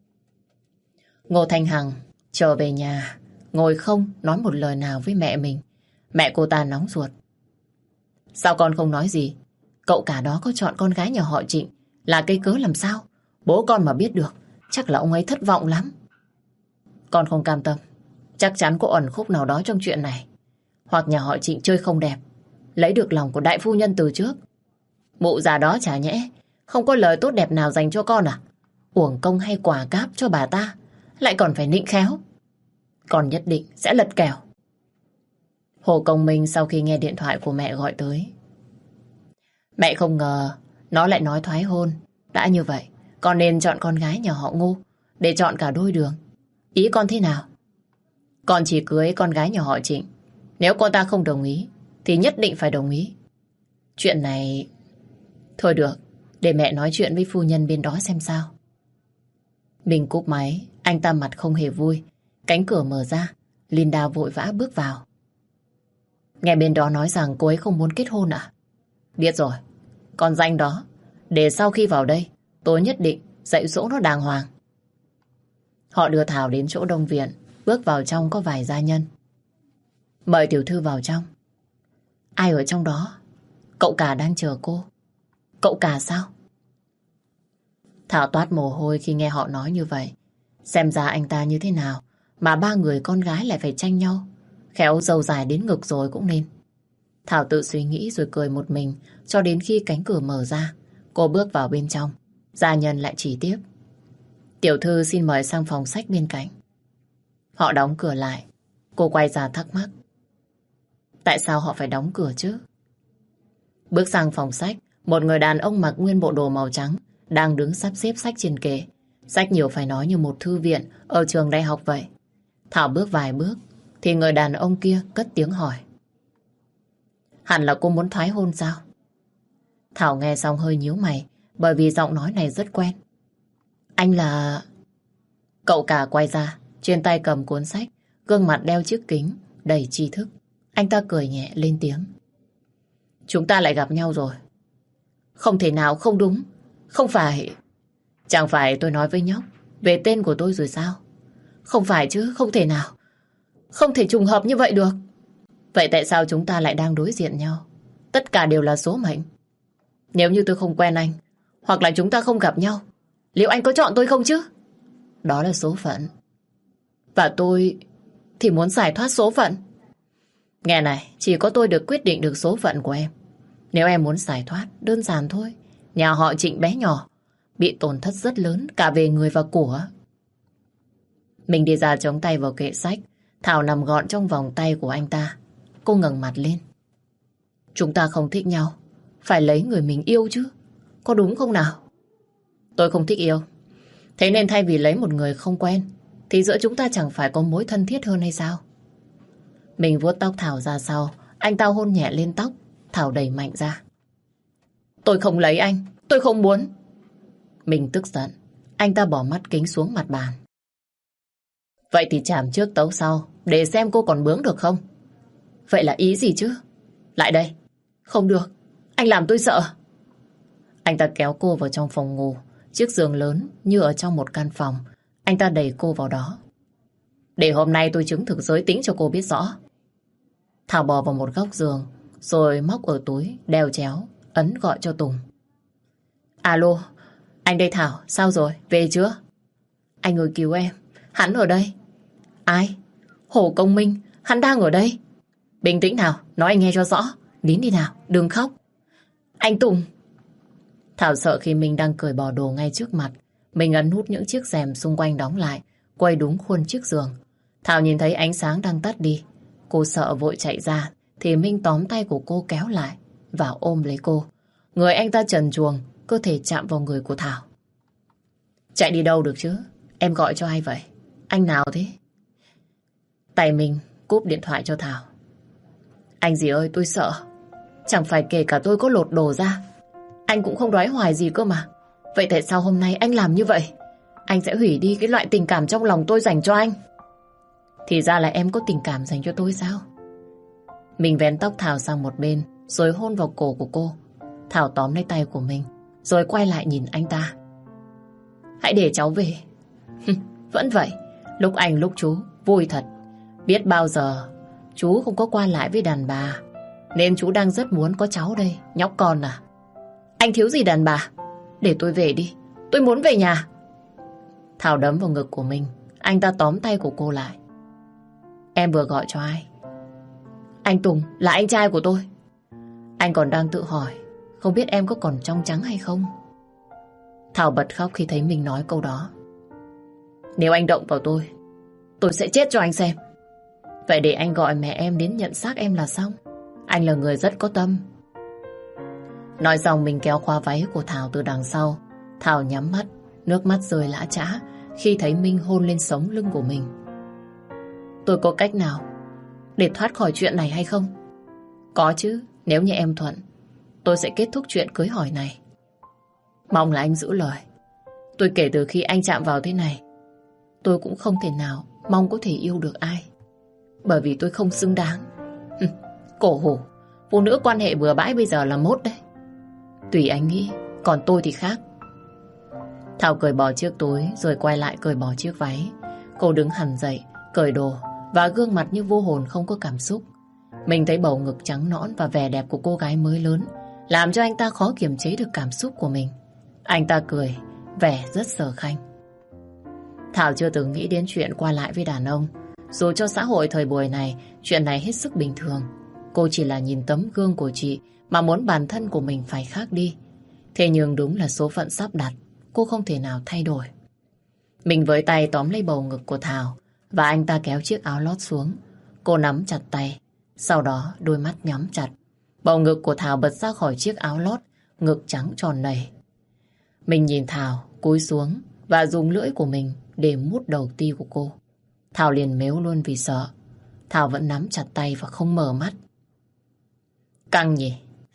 S1: Ngô Thanh Hằng trở về nhà, ngồi không nói một lời nào với mẹ mình. Mẹ cô ta nóng ruột. Sao con không nói gì? Cậu cả đó có chọn con gái nhà họ Trịnh là cây cớ làm sao? Bố con mà biết được, chắc là ông ấy thất vọng lắm. Con không cam tâm. Chắc chắn có ẩn khúc nào đó trong chuyện này. Hoặc nhà họ Trịnh chơi không đẹp, lấy được lòng của đại phu nhân từ trước. Mụ già đó chả nhẽ không có lời tốt đẹp nào dành cho con à? Uổng công hay quả cáp cho bà ta, lại còn phải nịnh khéo. Con nhất định sẽ lật kèo. Hồ Công Minh sau khi nghe điện thoại của mẹ gọi tới. Mẹ không ngờ nó lại nói thoái hôn. Đã như vậy, con nên chọn con gái nhà họ Ngô để chọn cả đôi đường. Ý con thế nào? Con chỉ cưới con gái nhà họ Trịnh. Nếu con ta không đồng ý thì nhất định phải đồng ý. Chuyện này... Thôi được, để mẹ nói chuyện với phu nhân bên đó xem sao. Mình cúp máy, anh ta mặt không hề vui. Cánh cửa mở ra, Linda vội vã bước vào. Nghe bên đó nói rằng cô ấy không muốn kết hôn à? Biết rồi, con danh đó, để sau khi vào đây, tôi nhất định dạy dỗ nó đàng hoàng. Họ đưa Thảo đến chỗ đông viện, bước vào trong có vài gia nhân. Mời tiểu thư vào trong. Ai ở trong đó? Cậu cả đang chờ cô. Cậu cả sao? Thảo toát mồ hôi khi nghe họ nói như vậy. Xem ra anh ta như thế nào mà ba người con gái lại phải tranh nhau. Khéo dâu dài đến ngực rồi cũng nên. Thảo tự suy nghĩ rồi cười một mình cho đến khi cánh cửa mở ra. Cô bước vào bên trong. Gia nhân lại chỉ tiếp. Tiểu thư xin mời sang phòng sách bên cạnh. Họ đóng cửa lại. Cô quay ra thắc mắc. Tại sao họ phải đóng cửa chứ? Bước sang phòng sách, một người đàn ông mặc nguyên bộ đồ màu trắng đang đứng sắp xếp sách trên kệ. Sách nhiều phải nói như một thư viện ở trường đại học vậy. Thảo bước vài bước thì người đàn ông kia cất tiếng hỏi. Hẳn là cô muốn thoái hôn sao? Thảo nghe xong hơi nhíu mày bởi vì giọng nói này rất quen. Anh là... Cậu cả quay ra, trên tay cầm cuốn sách, gương mặt đeo chiếc kính, đầy tri thức. Anh ta cười nhẹ lên tiếng. Chúng ta lại gặp nhau rồi. Không thể nào không đúng. Không phải... Chẳng phải tôi nói với nhóc về tên của tôi rồi sao? Không phải chứ, không thể nào. Không thể trùng hợp như vậy được. Vậy tại sao chúng ta lại đang đối diện nhau? Tất cả đều là số mệnh. Nếu như tôi không quen anh, hoặc là chúng ta không gặp nhau, liệu anh có chọn tôi không chứ? Đó là số phận. Và tôi thì muốn giải thoát số phận. Nghe này, chỉ có tôi được quyết định được số phận của em. Nếu em muốn giải thoát, đơn giản thôi. Nhà họ Trịnh bé nhỏ, bị tổn thất rất lớn cả về người và của. Mình đi ra chống tay vào kệ sách. Thảo nằm gọn trong vòng tay của anh ta. Cô ngẩng mặt lên. Chúng ta không thích nhau, phải lấy người mình yêu chứ. Có đúng không nào? Tôi không thích yêu. Thế nên thay vì lấy một người không quen thì giữa chúng ta chẳng phải có mối thân thiết hơn hay sao? Mình vuốt tóc Thảo ra sau. Anh ta hôn nhẹ lên tóc. Thảo đẩy mạnh ra. Tôi không lấy anh. Tôi không muốn. Mình tức giận. Anh ta bỏ mắt kính xuống mặt bàn. Vậy thì chàm trước tấu sau, để xem cô còn bướng được không? Vậy là ý gì chứ? Lại đây. Không được. Anh làm tôi sợ. Anh ta kéo cô vào trong phòng ngủ. Chiếc giường lớn như ở trong một căn phòng. Anh ta đẩy cô vào đó. Để hôm nay tôi chứng thực giới tính cho cô biết rõ. Thảo bò vào một góc giường, rồi móc ở túi, đeo chéo, ấn gọi cho Tùng. Alo, anh đây Thảo, sao rồi, về chưa? Anh ơi cứu em, hắn ở đây. Ai? Hồ Công Minh, hắn đang ở đây. Bình tĩnh nào, nói anh nghe cho rõ. Nín đi nào, đừng khóc. Anh Tùng. Thảo sợ khi mình đang cởi bỏ đồ ngay trước mặt. Mình ấn nút những chiếc rèm xung quanh đóng lại, quay đúng khuôn chiếc giường. Thảo nhìn thấy ánh sáng đang tắt đi. Cô sợ vội chạy ra, thì Minh tóm tay của cô kéo lại và ôm lấy cô. Người anh ta trần truồng, cơ thể chạm vào người của Thảo. Chạy đi đâu được chứ? Em gọi cho ai vậy? Anh nào thế? Tay mình cúp điện thoại cho Thảo. Anh gì ơi, tôi sợ. Chẳng phải kể cả tôi có lột đồ ra, anh cũng không đoái hoài gì cơ mà. Vậy tại sao hôm nay anh làm như vậy? Anh sẽ hủy đi cái loại tình cảm trong lòng tôi dành cho anh. Thì ra là em có tình cảm dành cho tôi sao? Mình vén tóc Thảo sang một bên, rồi hôn vào cổ của cô. Thảo tóm lấy tay của mình, rồi quay lại nhìn anh ta. Hãy để cháu về. Vẫn vậy, lúc anh lúc chú, vui thật. Biết bao giờ chú không có qua lại với đàn bà, nên chú đang rất muốn có cháu đây, nhóc con à. Anh thiếu gì đàn bà? Để tôi về đi, tôi muốn về nhà. Thảo đấm vào ngực của mình. Anh ta tóm tay của cô lại. Em vừa gọi cho ai? Anh Tùng, là anh trai của tôi. Anh còn đang tự hỏi không biết em có còn trong trắng hay không. Thảo bật khóc khi thấy mình nói câu đó. Nếu anh động vào tôi sẽ chết cho anh xem. Vậy để anh gọi mẹ em đến nhận xác em là xong. Anh là người rất có tâm. Nói xong mình kéo khóa váy của Thảo từ đằng sau. Thảo nhắm mắt, nước mắt rơi lã chã khi thấy Minh hôn lên sống lưng của mình. Tôi có cách nào để thoát khỏi chuyện này hay không? Có chứ, nếu như em thuận, tôi sẽ kết thúc chuyện cưới hỏi này. Mong là anh giữ lời. Tôi kể từ khi anh chạm vào thế này, tôi cũng không thể nào mong có thể yêu được ai. Bởi vì tôi không xứng đáng. Cổ hủ, phụ nữ quan hệ bừa bãi bây giờ là mốt đấy. Tùy anh nghĩ, còn tôi thì khác. Thảo cởi bỏ chiếc túi rồi quay lại cởi bỏ chiếc váy. Cô đứng hẳn dậy, cởi đồ và gương mặt như vô hồn không có cảm xúc. Mình thấy bầu ngực trắng nõn và vẻ đẹp của cô gái mới lớn làm cho anh ta khó kiềm chế được cảm xúc của mình. Anh ta cười, vẻ rất sở khanh. Thảo chưa từng nghĩ đến chuyện qua lại với đàn ông. Dù cho xã hội thời buổi này, chuyện này hết sức bình thường. Cô chỉ là nhìn tấm gương của chị mà muốn bản thân của mình phải khác đi. Thế nhưng đúng là số phận sắp đặt, cô không thể nào thay đổi. Mình với tay tóm lấy bầu ngực của Thảo và anh ta kéo chiếc áo lót xuống. Cô nắm chặt tay, sau đó đôi mắt nhắm chặt. Bầu ngực của Thảo bật ra khỏi chiếc áo lót, ngực trắng tròn nầy. Mình nhìn Thảo cúi xuống và dùng lưỡi của mình để mút đầu ti của cô. Thảo liền mếu luôn vì sợ. Thảo vẫn nắm chặt tay và không mở mắt. Căng nhỉ?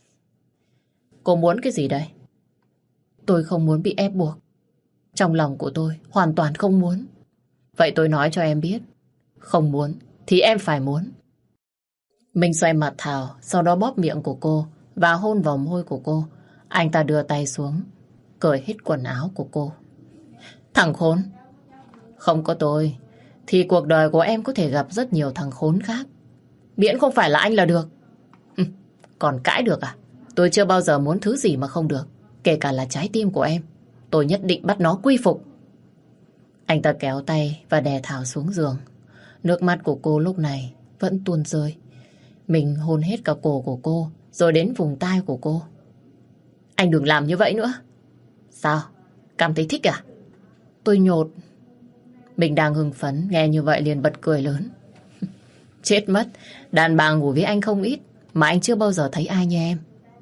S1: Cô muốn cái gì đây? Tôi không muốn bị ép buộc. Trong lòng của tôi hoàn toàn không muốn. Vậy tôi nói cho em biết, không muốn thì em phải muốn. Mình xoay mặt Thảo, sau đó bóp miệng của cô và hôn vào môi của cô. Anh ta đưa tay xuống, cởi hết quần áo của cô. Thằng khốn! Không có tôi thì cuộc đời của em có thể gặp rất nhiều thằng khốn khác. Miễn không phải là anh là được. Còn cãi được à? Tôi chưa bao giờ muốn thứ gì mà không được. Kể cả là trái tim của em, tôi nhất định bắt nó quy phục. Anh ta kéo tay và đè Thảo xuống giường. Nước mắt của cô lúc này vẫn tuôn rơi. Mình hôn hết cả cổ của cô, rồi đến vùng tai của cô. Anh đừng làm như vậy nữa. Sao? Cảm thấy thích à? Tôi nhột. Mình đang hưng phấn, nghe như vậy liền bật cười lớn. Chết mất, đàn bà ngủ với anh không ít, mà anh chưa bao giờ thấy ai như em.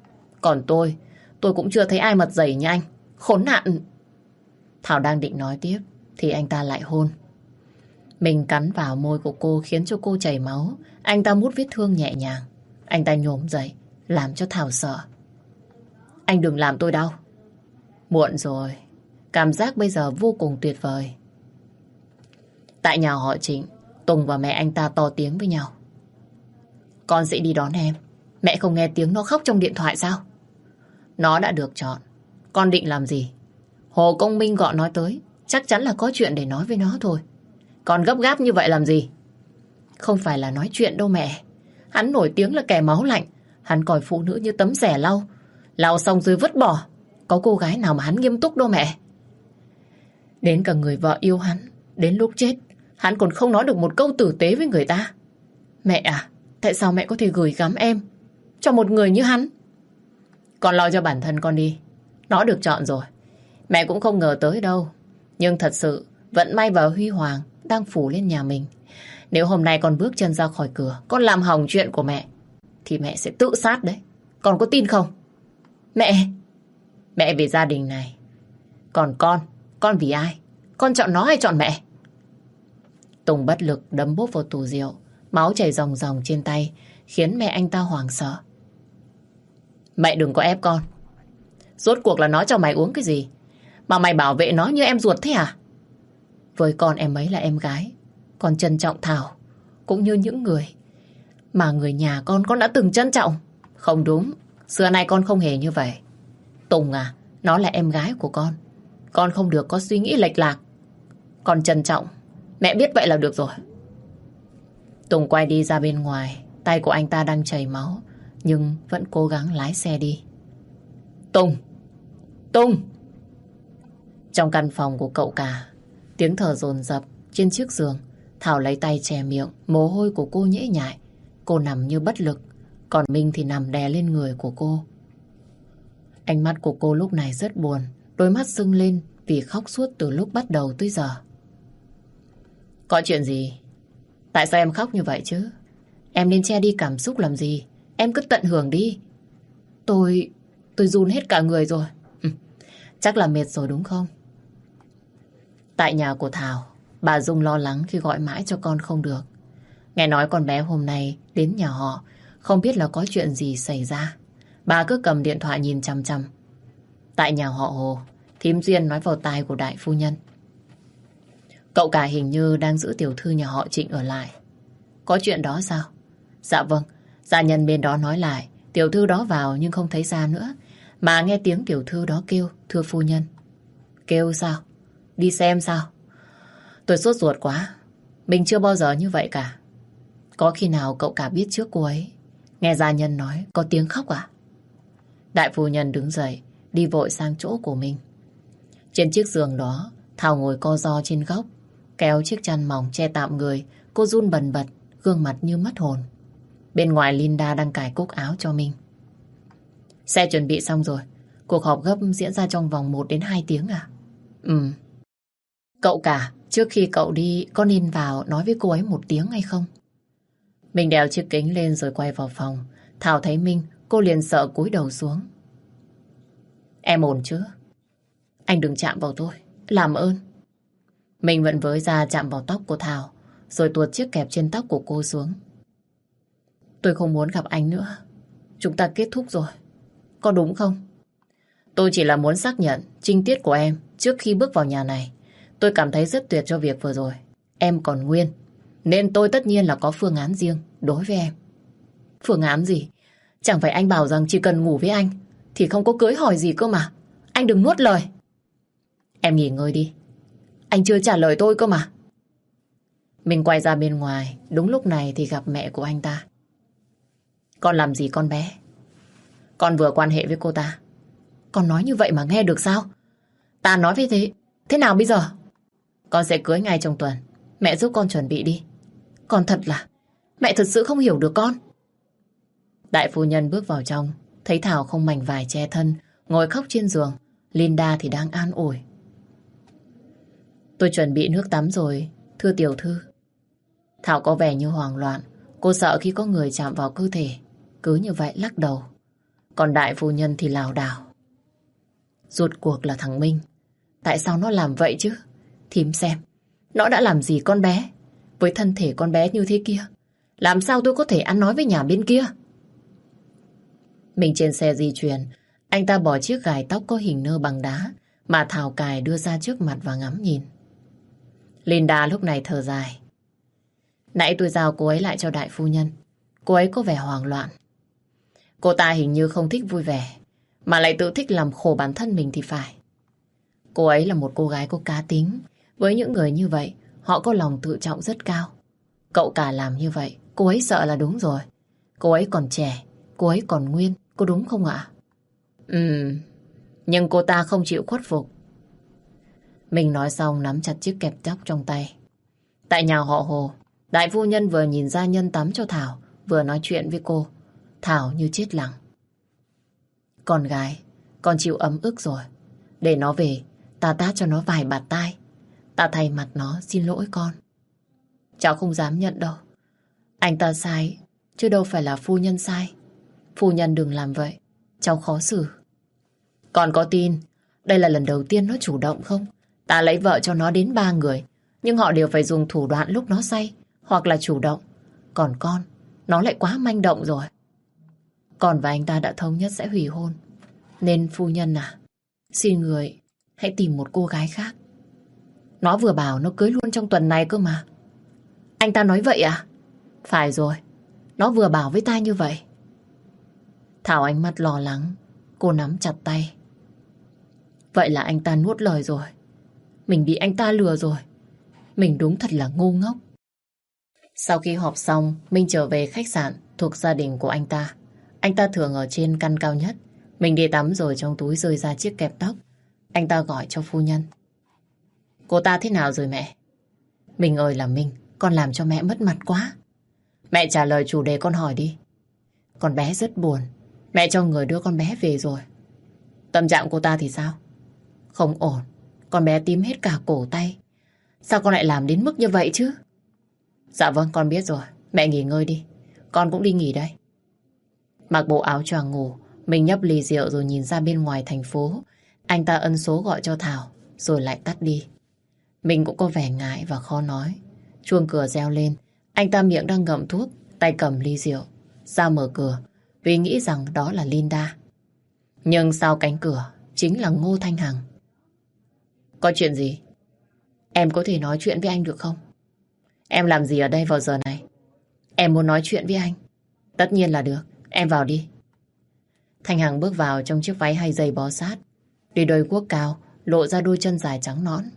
S1: Còn tôi cũng chưa thấy ai mặt dày như anh. Khốn nạn. Thảo đang định nói tiếp thì anh ta lại hôn. Mình cắn vào môi của cô khiến cho cô chảy máu. Anh ta mút vết thương nhẹ nhàng. Anh ta nhổm dậy làm cho Thảo sợ. Anh đừng làm tôi đau. Muộn rồi. Cảm giác bây giờ vô cùng tuyệt vời. Tại nhà họ Trịnh, Tùng và mẹ anh ta to tiếng với nhau. Con sẽ đi đón em. Mẹ không nghe tiếng nó khóc trong điện thoại sao? Nó đã được chọn. Con định làm gì? Hồ Công Minh gọi nó tới. Chắc chắn là có chuyện để nói với nó thôi. Con gấp gáp như vậy làm gì? Không phải là nói chuyện đâu mẹ. Hắn nổi tiếng là kẻ máu lạnh. Hắn coi phụ nữ như tấm rẻ lau. Lau xong rồi vứt bỏ. Có cô gái nào mà hắn nghiêm túc đâu mẹ. Đến cả người vợ yêu hắn, đến lúc chết hắn còn không nói được một câu tử tế với người ta. Mẹ à, tại sao mẹ có thể gửi gắm em cho một người như hắn? Con lo cho bản thân con đi. Nó được chọn rồi. Mẹ cũng không ngờ tới đâu. Nhưng thật sự vận may và huy hoàng đang phủ lên nhà mình. Nếu hôm nay con bước chân ra khỏi cửa, con làm hỏng chuyện của mẹ, thì mẹ sẽ tự sát đấy. Con có tin không? Mẹ vì gia đình này. Còn con vì ai? Con chọn nó hay chọn mẹ? Tùng bất lực đấm bốp vào tủ rượu. Máu chảy ròng ròng trên tay khiến mẹ anh ta hoảng sợ. Mẹ đừng có ép con. Rốt cuộc là nó cho mày uống cái gì mà mày bảo vệ nó như em ruột thế à? Với con em ấy là em gái. Con trân trọng Thảo cũng như những người mà người nhà con đã từng trân trọng. Không đúng. Xưa nay con không hề như vậy. Tùng à, nó là em gái của con. Con không được có suy nghĩ lệch lạc. Con trân trọng. Mẹ biết vậy là được rồi. Tùng quay đi ra bên ngoài. Tay của anh ta đang chảy máu nhưng vẫn cố gắng lái xe đi. Tùng! Trong căn phòng của cậu cả, tiếng thở dồn dập trên chiếc giường. Thảo lấy tay che miệng, mồ hôi của cô nhễ nhại. Cô nằm như bất lực, còn Minh thì nằm đè lên người của cô. Ánh mắt của cô lúc này rất buồn, đôi mắt sưng lên vì khóc suốt từ lúc bắt đầu tới giờ. Có chuyện gì? Tại sao em khóc như vậy chứ? Em nên che đi cảm xúc làm gì? Em cứ tận hưởng đi. Tôi run hết cả người rồi. Chắc là mệt rồi đúng không? Tại nhà của Thảo, bà Dung lo lắng khi gọi mãi cho con không được. Nghe nói con bé hôm nay đến nhà họ, không biết là có chuyện gì xảy ra. Bà cứ cầm điện thoại nhìn chằm chằm. Tại nhà họ Hồ, thím Duyên nói vào tai của đại phu nhân. Cậu cả hình như đang giữ tiểu thư nhà họ Trịnh ở lại. Có chuyện đó sao? Dạ vâng, gia nhân bên đó nói lại, tiểu thư đó vào nhưng không thấy ra nữa. Mà nghe tiếng tiểu thư đó kêu, thưa phu nhân. Kêu sao? Đi xem sao? Tôi sốt ruột quá. Mình chưa bao giờ như vậy cả. Có khi nào cậu cả biết trước cô ấy? Nghe gia nhân nói có tiếng khóc à? Đại phu nhân đứng dậy, đi vội sang chỗ của mình. Trên chiếc giường đó, Thảo ngồi co ro trên góc, kéo chiếc chăn mỏng che tạm người. Cô run bần bật, gương mặt như mất hồn. Bên ngoài Linda đang cài cúc áo cho mình. Xe chuẩn bị xong rồi. Cuộc họp gấp diễn ra trong vòng 1 đến 2 tiếng à? Cậu cả, trước khi cậu đi, có nên vào nói với cô ấy 1 tiếng hay không? Mình đeo chiếc kính lên rồi quay vào phòng. Thảo thấy Minh, cô liền sợ cúi đầu xuống. Em ổn chứ? Anh đừng chạm vào tôi, làm ơn. Mình vẫn với ra chạm vào tóc của Thảo, rồi tuột chiếc kẹp trên tóc của cô xuống. Tôi không muốn gặp anh nữa. Chúng ta kết thúc rồi. Có đúng không? Tôi chỉ là muốn xác nhận trinh tiết của em trước khi bước vào nhà này. Tôi cảm thấy rất tuyệt cho việc vừa rồi. Em còn nguyên. Nên tôi tất nhiên là có phương án riêng đối với em. Phương án gì? Chẳng phải anh bảo rằng chỉ cần ngủ với anh thì không có cưới hỏi gì cơ mà. Anh đừng nuốt lời. Em nghỉ ngơi đi. Anh chưa trả lời tôi cơ mà. Mình quay ra bên ngoài. Đúng lúc này thì gặp mẹ của anh ta. Con làm gì con bé? Con vừa quan hệ với cô ta. Con nói như vậy mà nghe được sao? Ta nói với thế nào bây giờ? Con sẽ cưới ngay trong tuần. Mẹ giúp con chuẩn bị đi. Con thật là mẹ thật sự không hiểu được con. Đại phu nhân bước vào trong, thấy Thảo không mảnh vải che thân, ngồi khóc trên giường. Linda thì đang an ủi. Tôi chuẩn bị nước tắm rồi, thưa tiểu thư. Thảo có vẻ như hoảng loạn. Cô sợ khi có người chạm vào cơ thể. Cứ như vậy lắc đầu. Còn đại phu nhân thì lảo đảo. Rốt cuộc là thằng Minh. Tại sao nó làm vậy chứ? Thím xem, nó đã làm gì con bé? Với thân thể con bé như thế kia, làm sao tôi có thể ăn nói với nhà bên kia? Mình trên xe di chuyển, anh ta bỏ chiếc gài tóc có hình nơ bằng đá mà Thảo cài đưa ra trước mặt và ngắm nhìn. Linda lúc này thở dài. Nãy tôi giao cô ấy lại cho đại phu nhân. Cô ấy có vẻ hoảng loạn. Cô ta hình như không thích vui vẻ, mà lại tự thích làm khổ bản thân mình thì phải. Cô ấy là một cô gái có cá tính. Với những người như vậy, họ có lòng tự trọng rất cao. Cậu cả làm như vậy, cô ấy sợ là đúng rồi. Cô ấy còn trẻ, cô ấy còn nguyên, có đúng không ạ? Nhưng cô ta không chịu khuất phục. Mình nói xong nắm chặt chiếc kẹp tóc trong tay. Tại nhà họ Hồ, đại phu nhân vừa nhìn gia nhân tắm cho Thảo, vừa nói chuyện với cô. Thảo như chết lặng. Con gái, con chịu ấm ức rồi. Để nó về, ta tát cho nó vài bạt tai. Ta thay mặt nó xin lỗi con. Cháu không dám nhận đâu. Anh ta sai, chứ đâu phải là phu nhân sai. Phu nhân đừng làm vậy, cháu khó xử. Con có tin đây là lần đầu tiên nó chủ động không? Ta lấy vợ cho nó đến 3 người, nhưng họ đều phải dùng thủ đoạn lúc nó say, hoặc là chủ động. Còn con, nó lại quá manh động rồi. Con và anh ta đã thống nhất sẽ hủy hôn. Nên phu nhân à, xin người hãy tìm một cô gái khác. Nó vừa bảo nó cưới luôn trong tuần này cơ mà. Anh ta nói vậy à? Phải rồi, nó vừa bảo với ta như vậy. Thảo ánh mắt lo lắng, cô nắm chặt tay. Vậy là anh ta nuốt lời rồi. Mình bị anh ta lừa rồi. Mình đúng thật là ngu ngốc. Sau khi họp xong, Minh trở về khách sạn thuộc gia đình của anh ta. Anh ta thường ở trên căn cao nhất. Mình đi tắm rồi trong túi rơi ra chiếc kẹp tóc. Anh ta gọi cho phu nhân. Cô ta thế nào rồi mẹ? Mình ơi là Minh, con làm cho mẹ mất mặt quá. Mẹ trả lời chủ đề con hỏi đi. Con bé rất buồn. Mẹ cho người đưa con bé về rồi. Tâm trạng cô ta thì sao? Không ổn. Con bé tím hết cả cổ tay. Sao con lại làm đến mức như vậy chứ? Dạ vâng, con biết rồi. Mẹ nghỉ ngơi đi. Con cũng đi nghỉ đây. Mặc bộ áo choàng ngủ, mình nhấp ly rượu rồi nhìn ra bên ngoài thành phố. Anh ta ấn số gọi cho Thảo, rồi lại tắt đi. Mình cũng có vẻ ngại và khó nói. Chuông cửa reo lên. Anh ta miệng đang ngậm thuốc, tay cầm ly rượu. Ra mở cửa, vì nghĩ rằng đó là Linda. Nhưng sau cánh cửa chính là Ngô Thanh Hằng. Có chuyện gì? Em có thể nói chuyện với anh được không? Em làm gì ở đây vào giờ này? Em muốn nói chuyện với anh. Tất nhiên là được, em vào đi. Thanh Hằng bước vào trong chiếc váy hay dày bó sát, đi đôi guốc cao, lộ ra đôi chân dài trắng nõn.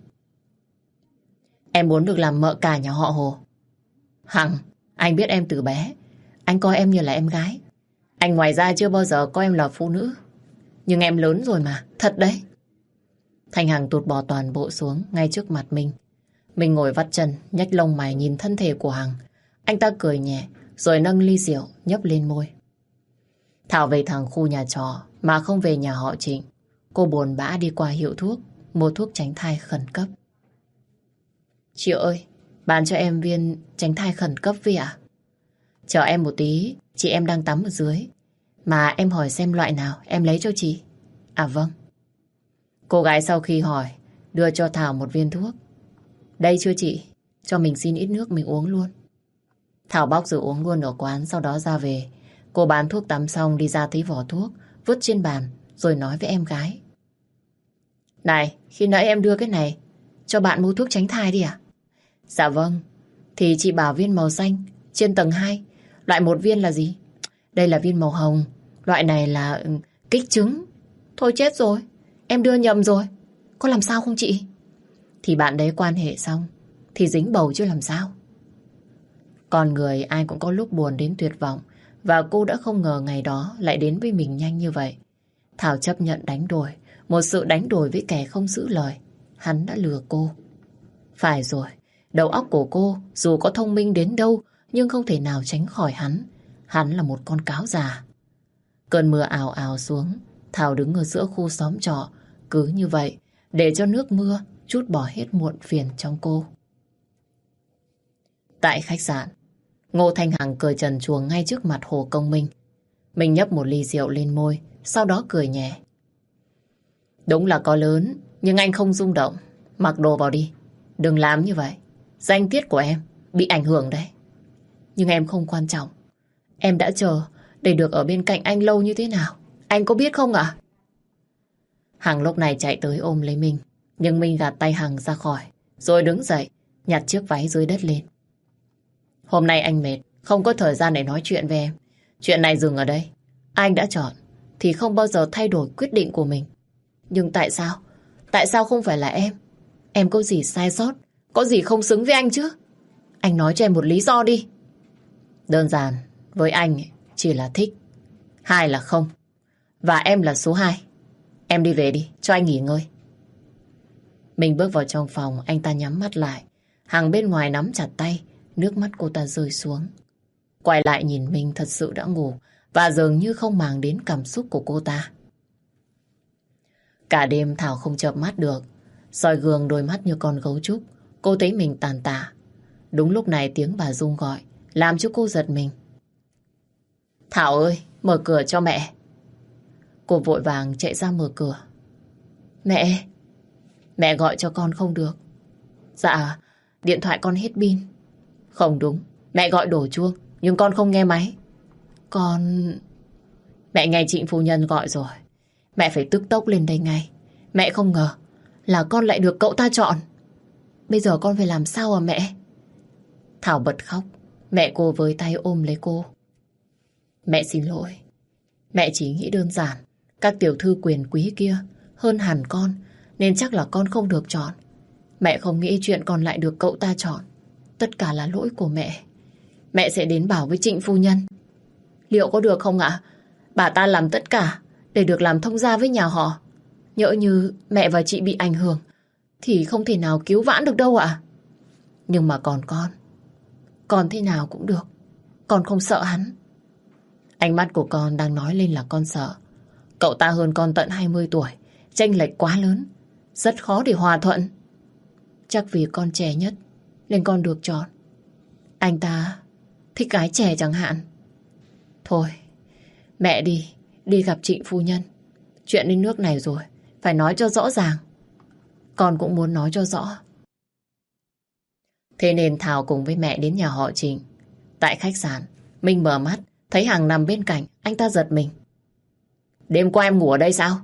S1: Em muốn được làm mợ cả nhà họ Hồ. Hằng, anh biết em từ bé. Anh coi em như là em gái. Anh ngoài ra chưa bao giờ coi em là phụ nữ. Nhưng em lớn rồi mà, thật đấy. Thanh Hằng tụt bỏ toàn bộ xuống ngay trước mặt mình. Mình ngồi vắt chân, nhếch lông mày nhìn thân thể của Hằng. Anh ta cười nhẹ, rồi nâng ly rượu, nhấp lên môi. Thảo về thẳng khu nhà trọ, mà không về nhà họ Trịnh. Cô buồn bã đi qua hiệu thuốc, mua thuốc tránh thai khẩn cấp. Chị ơi, bán cho em viên tránh thai khẩn cấp với ạ? Chờ em một tí, chị em đang tắm ở dưới. Mà em hỏi xem loại nào, em lấy cho chị. À vâng. Cô gái sau khi hỏi, đưa cho Thảo một viên thuốc. Đây chưa chị? Cho mình xin ít nước mình uống luôn. Thảo bóc rồi uống luôn ở quán, sau đó ra về. Cô bán thuốc tắm xong đi ra thấy vỏ thuốc, vứt trên bàn, rồi nói với em gái. Này, khi nãy em đưa cái này, cho bạn mua thuốc tránh thai đi à? Dạ vâng, thì chị bảo viên màu xanh, trên tầng 2. Loại một viên là gì? Đây là viên màu hồng, loại này là kích trứng. Thôi chết rồi, em đưa nhầm rồi. Có làm sao không chị? Thì bạn đấy quan hệ xong thì dính bầu chứ làm sao. Con người ai cũng có lúc buồn đến tuyệt vọng, và cô đã không ngờ ngày đó lại đến với mình nhanh như vậy. Thảo chấp nhận đánh đổi, một sự đánh đổi với kẻ không giữ lời. Hắn đã lừa cô. Phải rồi, đầu óc của cô dù có thông minh đến đâu nhưng không thể nào tránh khỏi hắn. Hắn là một con cáo già. Cơn mưa ào ào xuống, Thảo đứng ở giữa khu xóm trọ, cứ như vậy để cho nước mưa trút bỏ hết muộn phiền trong cô. Tại khách sạn, Ngô Thanh Hằng cởi trần truồng ngay trước mặt Hồ Công Minh. Mình nhấp một ly rượu lên môi, sau đó cười nhẹ. Đúng là có lớn, nhưng anh không rung động. Mặc đồ vào đi. Đừng làm như vậy. Danh tiết của em bị ảnh hưởng đấy. Nhưng em không quan trọng. Em đã chờ để được ở bên cạnh anh lâu như thế nào. Anh có biết không ạ? Hằng lúc này chạy tới ôm lấy Minh. Nhưng Minh gạt tay Hằng ra khỏi. Rồi đứng dậy, nhặt chiếc váy dưới đất lên. Hôm nay anh mệt, không có thời gian để nói chuyện với em. Chuyện này dừng ở đây. Anh đã chọn thì không bao giờ thay đổi quyết định của mình. Nhưng tại sao? Tại sao không phải là em? Em có gì sai sót? Có gì không xứng với anh chứ? Anh nói cho em một lý do đi. Đơn giản, với anh chỉ là thích. Hai là không. Và em là số hai. Em đi về đi, cho anh nghỉ ngơi. Mình bước vào trong phòng, anh ta nhắm mắt lại. Hằng bên ngoài nắm chặt tay, nước mắt cô ta rơi xuống. Quay lại nhìn mình thật sự đã ngủ và dường như không màng đến cảm xúc của cô ta. Cả đêm Thảo không chợp mắt được. Soi gương đôi mắt như con gấu trúc. Cô thấy mình tàn tạ. Đúng lúc này tiếng bà Dung gọi làm cho cô giật mình. Thảo ơi, mở cửa cho mẹ. Cô vội vàng chạy ra mở cửa. Mẹ, mẹ gọi cho con không được. Dạ, điện thoại con hết pin. Không đúng, mẹ gọi đổ chuông nhưng con không nghe máy. Con... Mẹ nghe Trịnh phu nhân gọi rồi. Mẹ phải tức tốc lên đây ngay. Mẹ không ngờ là con lại được cậu ta chọn. Bây giờ con phải làm sao à mẹ? Thảo bật khóc. Mẹ cô với tay ôm lấy cô. Mẹ xin lỗi. Mẹ chỉ nghĩ đơn giản các tiểu thư quyền quý kia hơn hẳn con, nên chắc là con không được chọn. Mẹ không nghĩ chuyện con lại được cậu ta chọn. Tất cả là lỗi của mẹ. Mẹ sẽ đến bảo với Trịnh phu nhân. Liệu có được không ạ? Bà ta làm tất cả để được làm thông gia với nhà họ. Nhỡ như mẹ và chị bị ảnh hưởng thì không thể nào cứu vãn được đâu ạ. Nhưng mà còn con thế nào cũng được. Con không sợ hắn. Ánh mắt của con đang nói lên là con sợ. Cậu ta hơn con tận 20 tuổi. Chênh lệch quá lớn. Rất khó để hòa thuận. Chắc vì con trẻ nhất nên con được chọn. Anh ta thích gái trẻ chẳng hạn. Thôi, mẹ đi gặp Trịnh phu nhân. Chuyện đến nước này rồi, phải nói cho rõ ràng. Con cũng muốn nói cho rõ. Thế nên Thảo cùng với mẹ đến nhà họ Trịnh. Tại khách sạn, Minh mở mắt, thấy Hằng nằm bên cạnh, anh ta giật mình. Đêm qua em ngủ ở đây sao?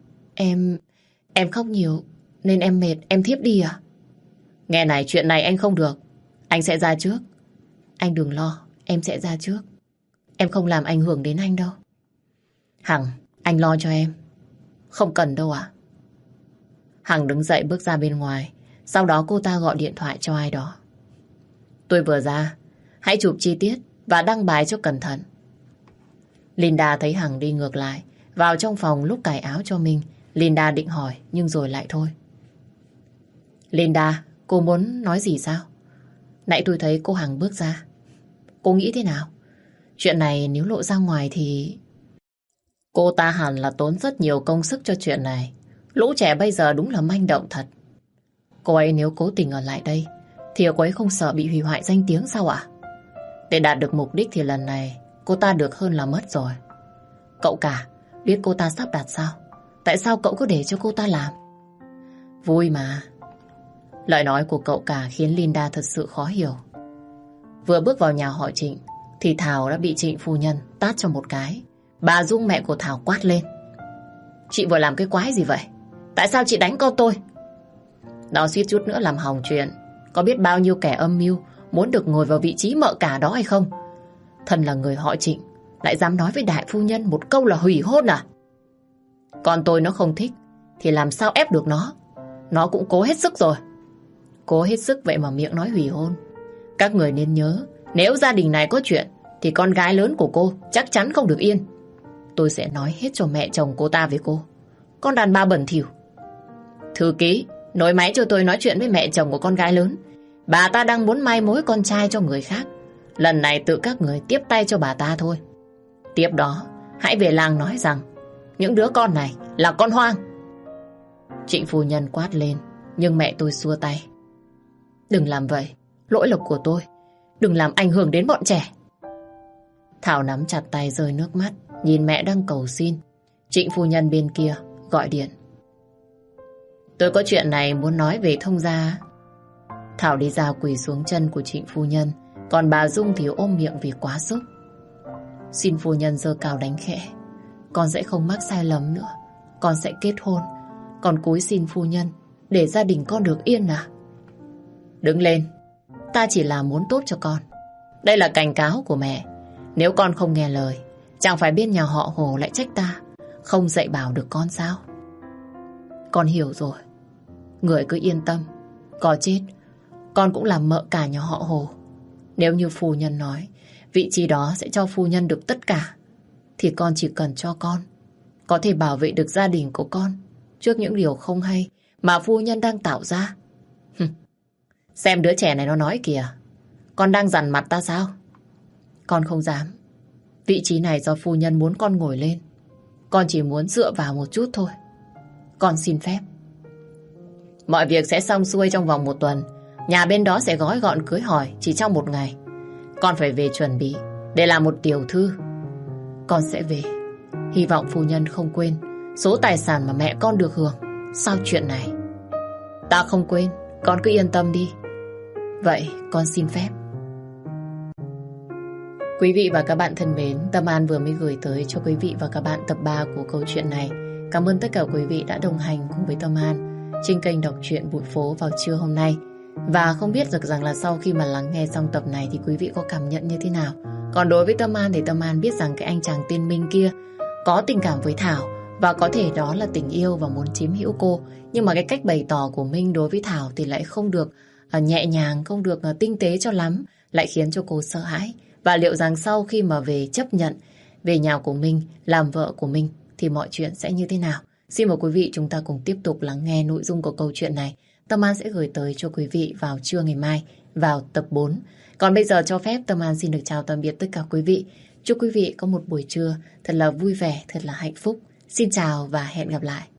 S1: Em khóc nhiều, nên em mệt, em thiếp đi à? Nghe này, chuyện này anh không được. Anh sẽ ra trước. Anh đừng lo, em sẽ ra trước. Em không làm ảnh hưởng đến anh đâu. Hằng, anh lo cho em. Không cần đâu ạ. Hằng đứng dậy bước ra bên ngoài. Sau đó cô ta gọi điện thoại cho ai đó. Tôi vừa ra. Hãy chụp chi tiết và đăng bài cho cẩn thận. Linda thấy Hằng đi ngược lại. Vào trong phòng lúc cài áo cho mình. Linda định hỏi nhưng rồi lại thôi. Linda, cô muốn nói gì sao? Nãy tôi thấy cô Hằng bước ra. Cô nghĩ thế nào? Chuyện này nếu lộ ra ngoài thì... Cô ta hẳn là tốn rất nhiều công sức cho chuyện này. Lũ trẻ bây giờ đúng là manh động thật. Cô ấy nếu cố tình ở lại đây thì cô ấy không sợ bị hủy hoại danh tiếng sao ạ? Để đạt được mục đích thì lần này cô ta được hơn là mất rồi. Cậu cả biết cô ta sắp đặt sao? Tại sao cậu cứ để cho cô ta làm? Vui mà. Lời nói của cậu cả khiến Linda thật sự khó hiểu. Vừa bước vào nhà họ Trịnh thì Thảo đã bị Trịnh phu nhân tát cho một cái. Bà Dung mẹ của Thảo quát lên. Chị vừa làm cái quái gì vậy? Tại sao chị đánh con tôi? Nó suýt chút nữa làm hỏng chuyện. Có biết bao nhiêu kẻ âm mưu muốn được ngồi vào vị trí mợ cả đó hay không? Thân là người họ Trịnh lại dám nói với đại phu nhân một câu là hủy hôn à? Con tôi nó không thích thì làm sao ép được nó? Nó cũng cố hết sức rồi. Cố hết sức vậy mà miệng nói hủy hôn. Các người nên nhớ, nếu gia đình này có chuyện thì con gái lớn của cô chắc chắn không được yên. Tôi sẽ nói hết cho mẹ chồng cô ta với cô. Con đàn bà bẩn thỉu. Thư ký, nối máy cho tôi nói chuyện với mẹ chồng của con gái lớn. Bà ta đang muốn mai mối con trai cho người khác. Lần này tự các người tiếp tay cho bà ta thôi. Tiếp đó, hãy về làng nói rằng những đứa con này là con hoang. Trịnh phu nhân quát lên, nhưng mẹ tôi xua tay. Đừng làm vậy, lỗi là của tôi. Đừng làm ảnh hưởng đến bọn trẻ. Thảo nắm chặt tay rơi nước mắt, nhìn mẹ đang cầu xin, Trịnh phu nhân bên kia gọi điện. Tôi có chuyện này muốn nói về thông gia. Thảo đi ra quỳ xuống chân của Trịnh phu nhân, còn bà Dung thì ôm miệng vì quá sốc. Xin phu nhân giơ cao đánh khẽ. Con sẽ không mắc sai lầm nữa. Con sẽ kết hôn. Con cúi xin phu nhân để gia đình con được yên à? Đứng lên. Ta chỉ là muốn tốt cho con. Đây là cảnh cáo của mẹ. Nếu con không nghe lời, chẳng phải biết nhà họ Hồ lại trách ta không dạy bảo được con sao? Con hiểu rồi. Người cứ yên tâm. Có chết, con cũng làm mợ cả nhà họ Hồ. Nếu như phu nhân nói vị trí đó sẽ cho phu nhân được tất cả, thì con chỉ cần cho con có thể bảo vệ được gia đình của con trước những điều không hay mà phu nhân đang tạo ra. Xem đứa trẻ này nó nói kìa. Con đang dằn mặt ta sao? Con không dám. Vị trí này do phu nhân muốn con ngồi lên. Con chỉ muốn dựa vào một chút thôi. Con xin phép. Mọi việc sẽ xong xuôi trong vòng 1 tuần. Nhà bên đó sẽ gói gọn cưới hỏi chỉ trong 1 ngày. Con phải về chuẩn bị để làm một tiểu thư. Con sẽ về. Hy vọng phu nhân không quên số tài sản mà mẹ con được hưởng sau chuyện này. Ta không quên. Con cứ yên tâm đi. Vậy con xin phép. Quý vị và các bạn thân mến, Tâm An vừa mới gửi tới cho quý vị và các bạn tập 3 của câu chuyện này. Cảm ơn tất cả quý vị đã đồng hành cùng với Tâm An trên kênh đọc truyện Bụi Phố vào trưa hôm nay. Và không biết được rằng là sau khi mà lắng nghe xong tập này thì quý vị có cảm nhận như thế nào. Còn đối với Tâm An thì Tâm An biết rằng cái anh chàng tên Minh kia có tình cảm với Thảo, và có thể đó là tình yêu và muốn chiếm hữu cô. Nhưng mà cái cách bày tỏ của Minh đối với Thảo thì lại không được nhẹ nhàng, không được tinh tế cho lắm, lại khiến cho cô sợ hãi. Và liệu rằng sau khi mà về chấp nhận về nhà của Minh, làm vợ của Minh thì mọi chuyện sẽ như thế nào? Xin mời quý vị chúng ta cùng tiếp tục lắng nghe nội dung của câu chuyện này. Tâm An sẽ gửi tới cho quý vị vào trưa ngày mai, vào tập 4. Còn bây giờ cho phép Tâm An xin được chào tạm biệt tất cả quý vị. Chúc quý vị có một buổi trưa thật là vui vẻ, thật là hạnh phúc. Xin chào và hẹn gặp lại.